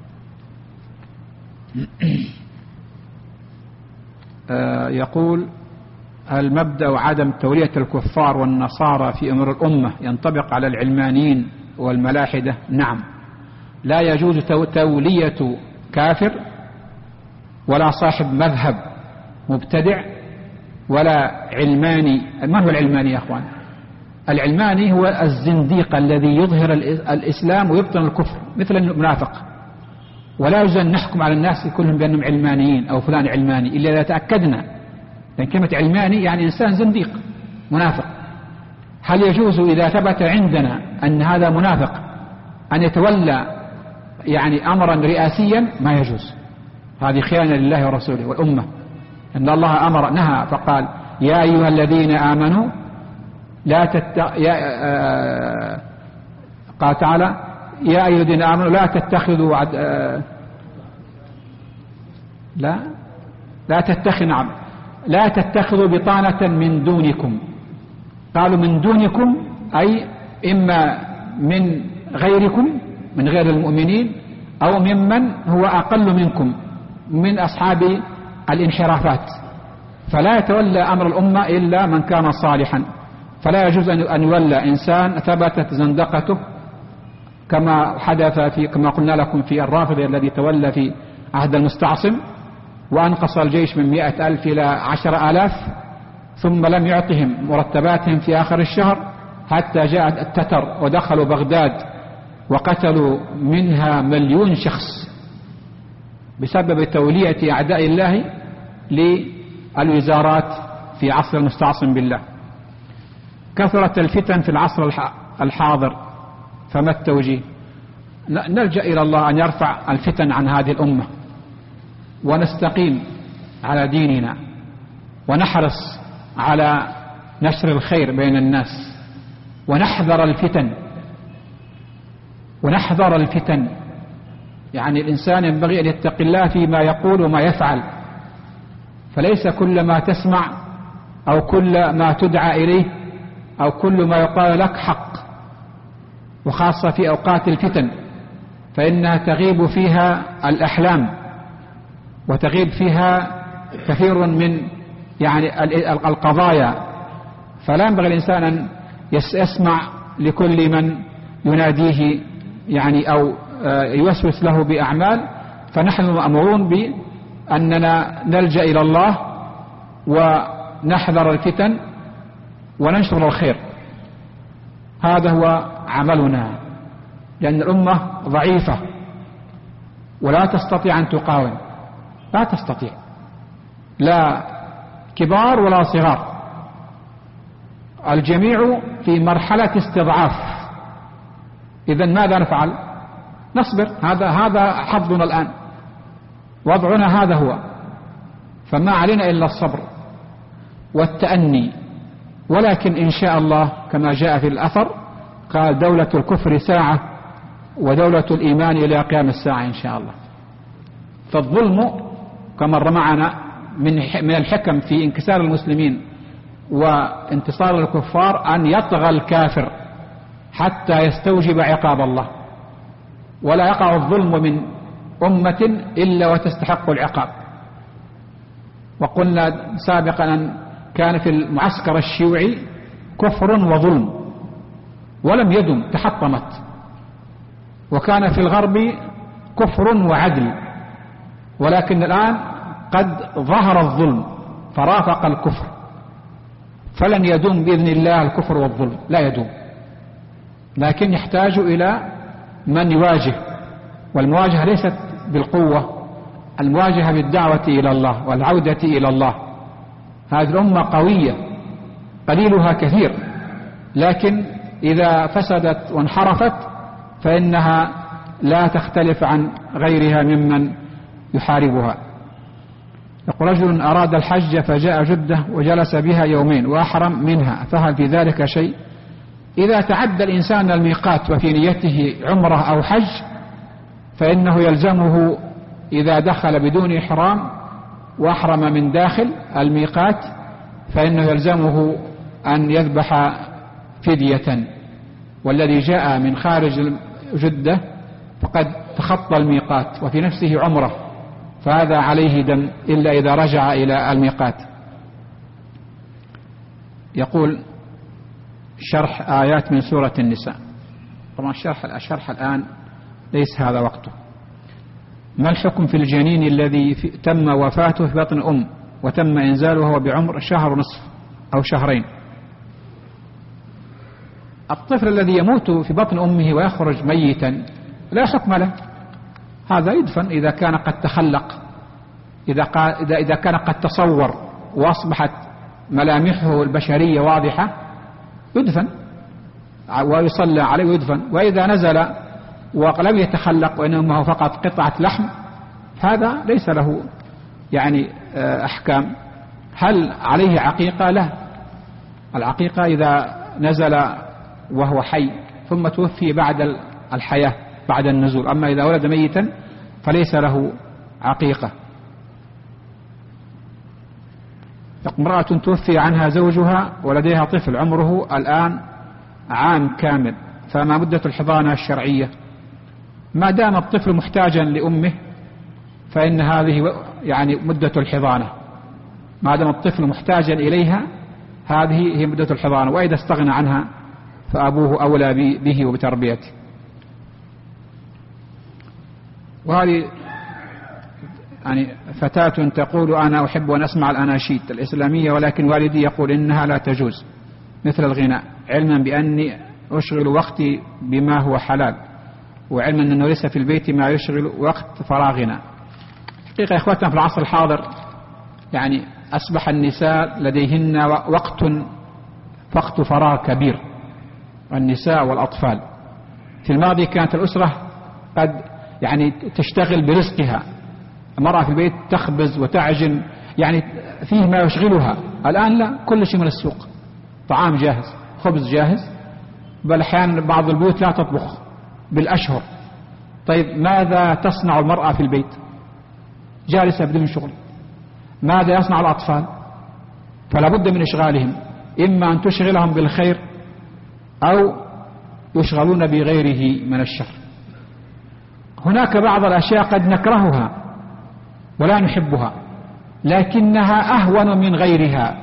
يقول هل مبدأ عدم تولية الكفار والنصارى في أمر الأمة ينطبق على العلمانيين والملاحدة؟ نعم، لا يجوز تولية كافر ولا صاحب مذهب مبتدع ولا علماني. ما هو العلماني يا أخوان؟ العلماني هو الزنديق الذي يظهر الإسلام ويبطن الكفر مثل المنافق. ولا يجوز أن نحكم على الناس كلهم بأنهم علمانيين أو فلان علماني إلا إذا تأكدنا، لأن كلمة علماني يعني إنسان زنديق منافق. هل يجوز إذا ثبت عندنا أن هذا منافق أن يتولى يعني أمرا رئاسيا؟ ما يجوز، هذه خيانة لله ورسوله والأمة. أن الله أمر نهى فقال يا أيها الذين آمنوا قال تعالى يا أيها الذين آمنوا لا تتخذوا لا تتخذوا بطانة من دونكم. قالوا من دونكم أي إما من غيركم من غير المؤمنين أو ممن هو أقل منكم من أصحاب الانحرافات. فلا يتولى أمر الأمة إلا من كان صالحا. فلا يجوز أن يولى إنسان ثبتت زندقته كما حدث كما قلنا لكم في الرافضي الذي تولى في عهد المستعصم وأنقص الجيش من 100,000 إلى 10,000 ثم لم يعطهم مرتباتهم في آخر الشهر حتى جاء التتر ودخلوا بغداد وقتلوا منها 1,000,000 شخص بسبب تولية أعداء الله للوزارات في عصر المستعصم بالله. كثرت الفتن في العصر الحاضر، فما التوجيه؟ نلجأ إلى الله أن يرفع الفتن عن هذه الأمة ونستقيم على ديننا ونحرص على نشر الخير بين الناس ونحذر الفتن. يعني الإنسان ينبغي أن يتقي الله فيما يقول وما يفعل، فليس كل ما تسمع أو كل ما تدعى إليه أو كل ما يقال لك حق، وخاصة في أوقات الفتن فإنها تغيب فيها الأحلام وتغيب فيها كثير من يعني القضايا. فلا ينبغي الإنسان أن يسمع لكل من يناديه يعني أو يوسوس له بأعمال. فنحن مأمورون بأننا نلجأ إلى الله ونحذر الفتن وننشر الخير، هذا هو عملنا، لأن الأمة ضعيفة ولا تستطيع أن تقاوم، لا تستطيع، لا كبار ولا صغار، الجميع في مرحلة استضعاف. إذن ماذا نفعل؟ نصبر، هذا حظنا الآن، وضعنا هذا هو، فما علينا إلا الصبر والتأني. ولكن إن شاء الله كما جاء في الأثر قال دولة الكفر ساعة ودولة الإيمان إلى قيام الساعة إن شاء الله. فالظلم كما مر معنا من الحكم في انكسار المسلمين وانتصار الكفار أن يطغى الكافر حتى يستوجب عقاب الله، ولا يقع الظلم من أمة إلا وتستحق العقاب. وقلنا سابقا أن كان في المعسكر الشيوعي كفر وظلم ولم يدم، تحطمت. وكان في الغرب كفر وعدل، ولكن الآن قد ظهر الظلم فرافق الكفر، فلن يدوم بإذن الله الكفر والظلم، لا يدوم، لكن يحتاج إلى من يواجه. والمواجهة ليست بالقوة، المواجهة بالدعوة إلى الله والعودة إلى الله. هذه الأمة قوية قليلها كثير، لكن إذا فسدت وانحرفت فإنها لا تختلف عن غيرها ممن يحاربها. يقول رجل أراد الحج فجاء جدة وجلس بها يومين وأحرم منها، فهل في ذلك شيء؟ إذا تعدى الإنسان الميقات وفي نيته عمره أو حج فإنه يلزمه إذا دخل بدون إحرام وأحرم من داخل الميقات فإنه يلزمه أن يذبح فدية. والذي جاء من خارج جدة فقد تخطى الميقات وفي نفسه عمره، فهذا عليه دم إلا إذا رجع إلى الميقات. يقول شرح آيات من سورة النساء. طبعا الشرح الآن ليس هذا وقته. ما الحكم في الجنين الذي تم وفاته في بطن أم وتم إنزاله وهو بعمر شهر ونصف أو شهرين؟ الطفل الذي يموت في بطن أمه ويخرج ميتا لا حكم له، هذا يدفن إذا كان قد تخلق، إذا كان قد تصور وأصبحت ملامحه البشرية واضحة يدفن ويصلى عليه ويدفن. وإذا نزل ولم يتخلق وإنما هو فقط قطعة لحم هذا ليس له يعني أحكام. هل عليه عقيقة؟ لا، العقيقة إذا نزل وهو حي ثم توفي بعد الحياة بعد النزول، أما إذا ولد ميتا فليس له عقيقة. امرأة توفي عنها زوجها ولديها طفل عمره الآن عام كامل، فما مدة الحضانة الشرعية؟ ما دام الطفل محتاجا لأمه فإن هذه يعني مدة الحضانة، ما دام الطفل محتاجا إليها هذه هي مدة الحضانة، وإذا استغنى عنها فأبوه أولى به وبتربيته. وهذه يعني فتاة تقول أنا أحب أن أسمع الأناشيد الإسلامية ولكن والدي يقول إنها لا تجوز مثل الغناء، علما بأني أشغل وقتي بما هو حلال، وعلما أنه ليس في البيت ما يشغل وقت فراغنا. حقيقة إخواتنا في العصر الحاضر يعني أصبح النساء لديهن وقت فراغ كبير، النساء والأطفال. في الماضي كانت الأسرة قد يعني تشتغل برزقها، المرأة في البيت تخبز وتعجن يعني فيه ما يشغلها. الآن لا، كل شيء من السوق، طعام جاهز، خبز جاهز، بل أحيانا بعض البيوت لا تطبخ بالأشهر. طيب ماذا تصنع المرأة في البيت؟ جالسة بدون شغل. ماذا يصنع الأطفال؟ فلا بد من إشغالهم، إما أن تشغلهم بالخير أو يشغلون بغيره من الشر. هناك بعض الأشياء قد نكرهها ولا نحبها لكنها أهون من غيرها،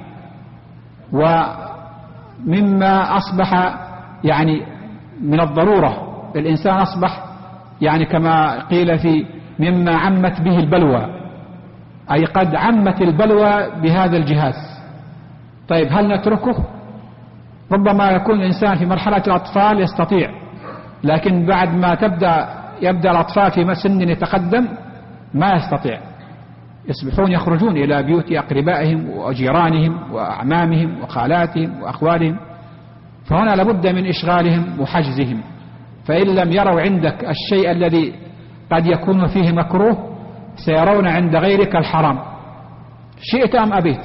ومما أصبح يعني من الضرورة الإنسان أصبح يعني كما قيل في مما عمت به البلوى، أي قد عمت البلوى بهذا الجهاز. طيب هل نتركه؟ ربما يكون الإنسان في مرحلة الأطفال يستطيع، لكن بعد ما يبدأ الأطفال في سن يتقدم ما يستطيع، يصبحون يخرجون إلى بيوت أقربائهم وجيرانهم وأعمامهم وخالاتهم وأخوالهم، فهنا لابد من إشغالهم وحجزهم. فإن لم يروا عندك الشيء الذي قد يكون فيه مكروه سيرون عند غيرك الحرام شئت أم أبيت.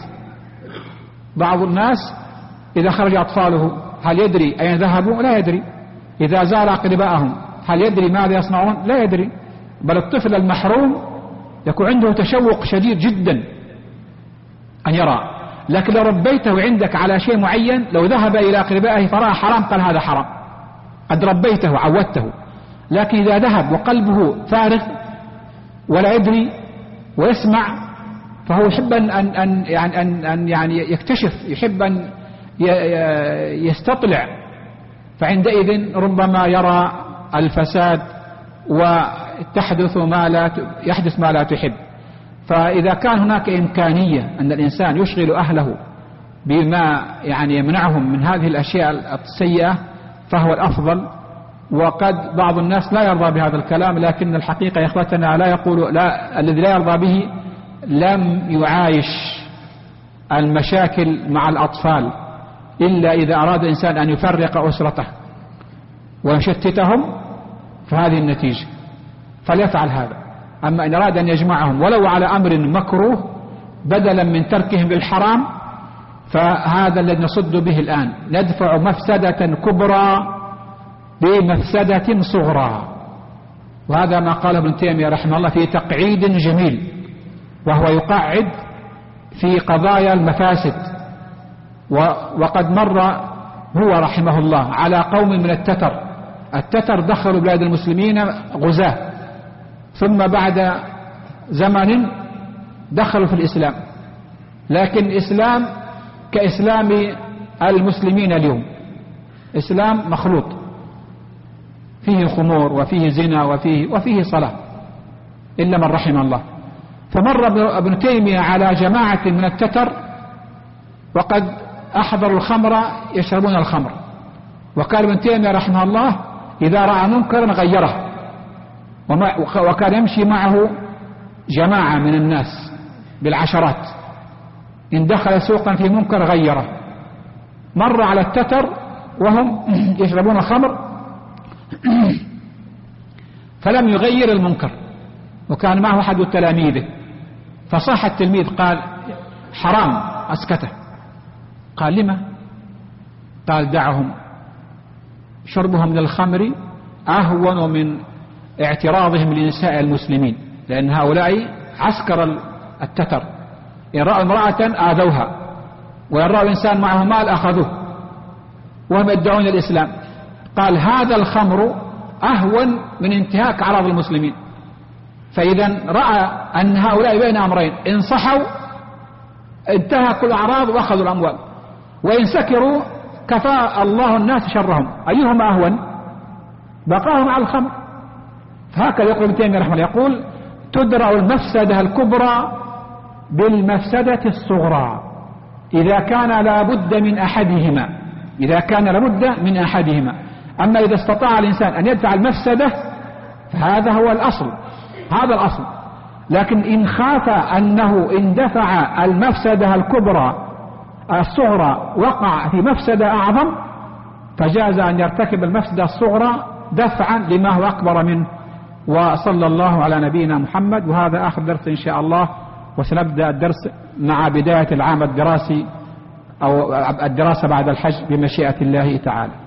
بعض الناس إذا خرج أطفاله هل يدري أين ذهبوا؟ لا يدري. إذا زار أقربائهم هل يدري ماذا يصنعون؟ لا يدري. بل الطفل المحروم يكون عنده تشوق شديد جدا أن يرى، لكن لو ربيته عندك على شيء معين لو ذهب إلى أقربائه فرأى حرام قال هذا حرام، قد ربيته عودته. لكن إذا ذهب وقلبه فارغ ولا يدري ويسمع فهو يحب أن يكتشف، يحب أن يستطلع، فعندئذ ربما يرى الفساد وتحدث ما لا تحب. فإذا كان هناك إمكانية أن الإنسان يشغل أهله بما يعني يمنعهم من هذه الأشياء السيئة فهو الأفضل. وقد بعض الناس لا يرضى بهذا الكلام، لكن الحقيقة يا إخوتنا لا يقول لا، الذي لا يرضى به لم يعايش المشاكل مع الأطفال إلا إذا أراد الإنسان أن يفرق أسرته ويشتتهم فهذه النتيجة، فليفعل هذا. أما إن أراد أن يجمعهم ولو على أمر مكروه بدلا من تركهم للحرام فهذا الذي نصد به الآن، ندفع مفسدة كبرى بمفسدة صغرى. وهذا ما قال ابن تيمية رحمه الله في تقعيد جميل، وهو يقعد في قضايا المفاسد. وقد مر هو رحمه الله على قوم من التتر دخلوا بلاد المسلمين غزاة، ثم بعد زمن دخلوا في الإسلام، لكن الإسلام كإسلام المسلمين اليوم، إسلام مخلوط فيه خمور وفيه زنا وفيه صلاة. إلا من رحم الله. فمر ابن تيمية على جماعة من التتر وقد أحضروا الخمر يشربون الخمر، وقال ابن تيمية رحمه الله إذا رأى منكرا غيره، وكان يمشي معه جماعة من الناس بالعشرات، إن دخل سوقا في منكر غيره. مر على التتر وهم يشربون الخمر فلم يغير المنكر، وكان معه أحد تلاميذه، فصاح التلميذ قال حرام، أسكته. قال لما؟ قال دعهم، شربهم من الخمر أهون من اعتراضهم لنساء المسلمين، لأن هؤلاء عسكر التتر، إن رأوا امرأة آذوها، وإن رأوا إنسان معه مال أخذوه، وهم يدعون الإسلام. قال هذا الخمر أهون من انتهاك أعراض المسلمين. فإذا رأى أن هؤلاء بين أمرين، إن صحوا انتهكوا الأعراض وأخذوا الأموال، وإن سكروا كفى الله الناس شرهم، أيهما أهون؟ بقاهم على الخمر. فهكذا يقول ابن تيمية رحمه الله، يقول تدرأ المفسدة الكبرى بالمفسدة الصغرى إذا كان لابد من أحدهما، إذا كان لابد من أحدهما. أما إذا استطاع الإنسان أن يدفع المفسدة فهذا هو الأصل، هذا الأصل. لكن إن خاف أنه إن دفع المفسدة الكبرى الصغرى وقع في مفسدة أعظم، فجاز أن يرتكب المفسدة الصغرى دفعا لما هو أكبر منه. وصلى الله على نبينا محمد. وهذا آخر درس إن شاء الله، وسنبدأ الدرس مع بداية العام الدراسي أو الدراسة بعد الحج بمشيئة الله تعالى.